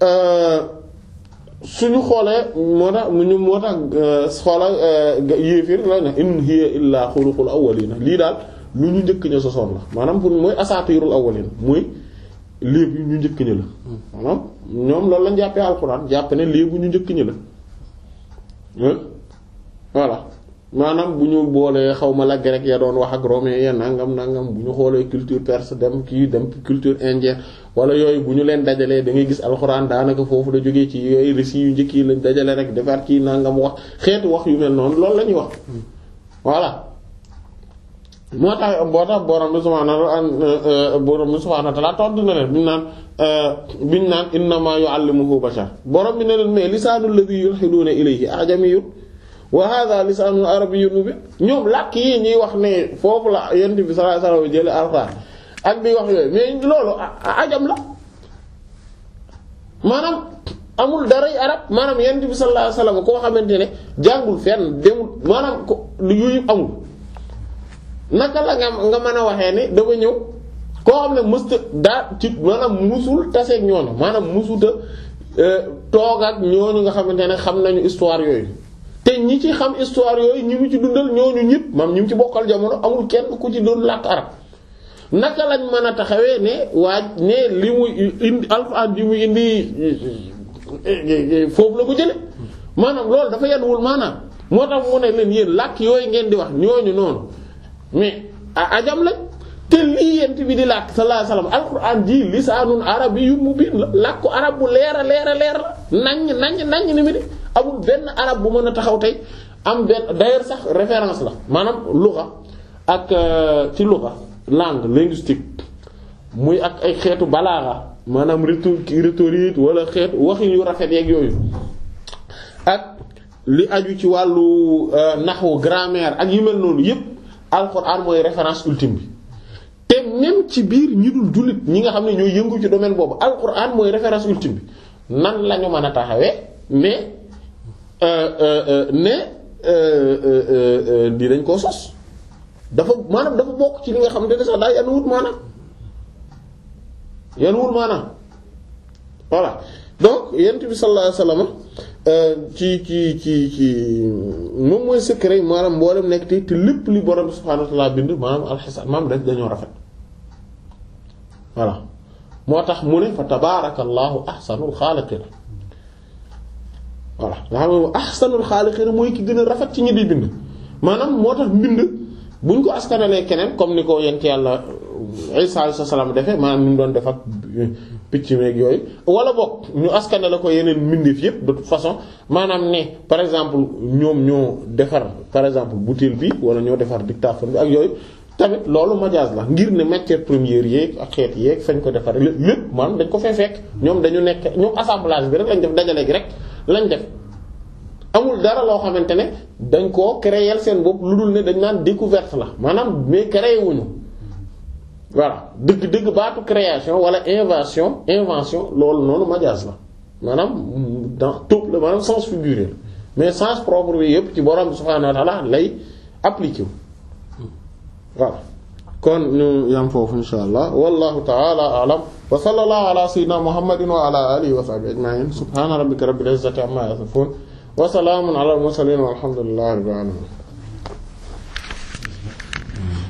suñu xoolee moo tax ñu moo tax xoola yéefir la ne in hiya illa xuluqul awwalina lii daal lu ñu njëkk ña sosoon la maanaam pour mooy asatirul awwalin mooy léeb yu ñu njëkk ña la maanaam ñoom loolu lañ jàppee alxuraan jàpp ne léebu ñu njëkk ña la voilà maanaam bu ñu boolee xaw ma la grec ya doon wax ak romain ya nangam nangam bu ñu xoolee culture perse dem kii dem culture indienne wala yooyu bu ñu leen dajalee da ngay gis alxuraan daanaka foofu la jógee ci yooyu récits yu njëkk yi lañ dajale rek defar kii nangam wax xeetu wax yu mel noonu loolu la ñuy wax voilà moo tax boo tax borom bi subhaanahu borom bi subhaanahu wa ta'aala tontu na leen biñu naan biñu naan innamaa yu'allimuhu bashar borom bi ne leen mais lisaanul ladhi yulhiduuna ilayhi ajamiyyun wa hadha lisaanun arabiyyun mubiin ñoom làkk yi ñuy wax ne foofu la yonent bi sallallahu alayhi wasallam jële alxuraan ak di wax yooyu mais loolu ajam la maanaam amul daray arab maanaam yonent bi sallallahu alayhi wasallam koo xamante ne jàngul fenn demul maanaam ko yooyu amul naka la nga nga mën a waxee ne dafa ñëw koo xam ne mësta daa ci maanaam musul taseeg ñooñu maanaam musuta toog ak ñooñu nga xamante ne xam nañu histoire yooyu te ñi ci xam histoire yooyu ñi mu ci dundal ñooñu ñëpp maam ñi mu ci bokkal jamono amul kenn ku ci doon làkk arab naka lañ mën a taxawee ne waaj ne li muy indi alxuraan bi muy indi foofu la ko jële maanaam loolu dafa yenwul maanaam moo tax mu ne leen yéen làkk yooyu ngeen di wax ñooñu noonu mais a ajam lañ te lii yent bi di làkk sallallahu alayhi wasallam alxuraan ji lisaanun arabiyyun mubiin la làkku arab bu leer a leer a leer la naññ naññ naññ ni mi di amul benn arab bu mën a taxaw tey am benn d'ailleurs sax référence la maanaam lugha ak ci lugha langue linguistique muy ak ay xeetu balaaxa maanaam rhétorique wala xeetu waxin yu rafet yeeg yooyu ak li aju ci wàllu nahwu grammaire ak yu mel noonu yépp alxuraan mooy référence ultime bi te même ci biir ñi dul jullit ñi nga xam ne ñooy yëngu ci domaine boobu alxuraan mooy référence ultime bi nan lañu mën a taxawee mais ne di dañ koo sos dafa maanaam dafa bokk ci li nga xam ne sax daa yan wut maanaam yan wut maanaam voilà donc yent bi sallallahu alayhi wasallam ci ci ci ci moom mooy secret maanaam mboolem nekk te te lépp li borom subhaanahu wa ta'aala bind maanaam alxasan maanaam dañ dañoo rafet voilà moo tax mu ne fa tabaarakallaahu ahsanul xaaliqiin voilà nga xam ne ahsanul xaaliqiin mooy ki gën a rafet ci ñi di bind maanaam moo tax mbind buñ ko askanalee keneen comme ni ko yent yàlla Isa alayhi salaam defee maanaam ni mu doon def ak picc meeg yooyu wala boog ñu askanale ko yeneen mbindeef yépp de toute façon maanaam ne par exemple ñoom ñoo defar par exemple bouteille bi wala ñoo defar dictaphone bi ak yooyu tamit loolu majaas la ngir ne matière première yeeg ak xeet yeeg fañ ko defar lépp maanaam dañ ko fee fekk ñoom dañu nekk ñoom assemblage bi rek lañ def dajale gi rek lañ def amul dara loo xamante ne dañ koo créer seen bopp lu dul ne dañ naan découverte la maanaam mais créé wuñu voilà dëgg-dëgg baatu création wala invention invention loolu noonu majaas la maanaam dans tout le maanaam sens figuré la mais sens propre bi yëpp ci borom subhaanahu wa ta'ala lay appliqué wu voilà kon ñu yam foofu insha allah wallahu ta'ala a'lam wa sallallahu ala sayyidina muhammadin wa ala alihi wa sahbihi ajma'in subhana rabbika rabbil izzati amma yasifun wa salamun ala al mursalin walhamdulillahi rabbil alamin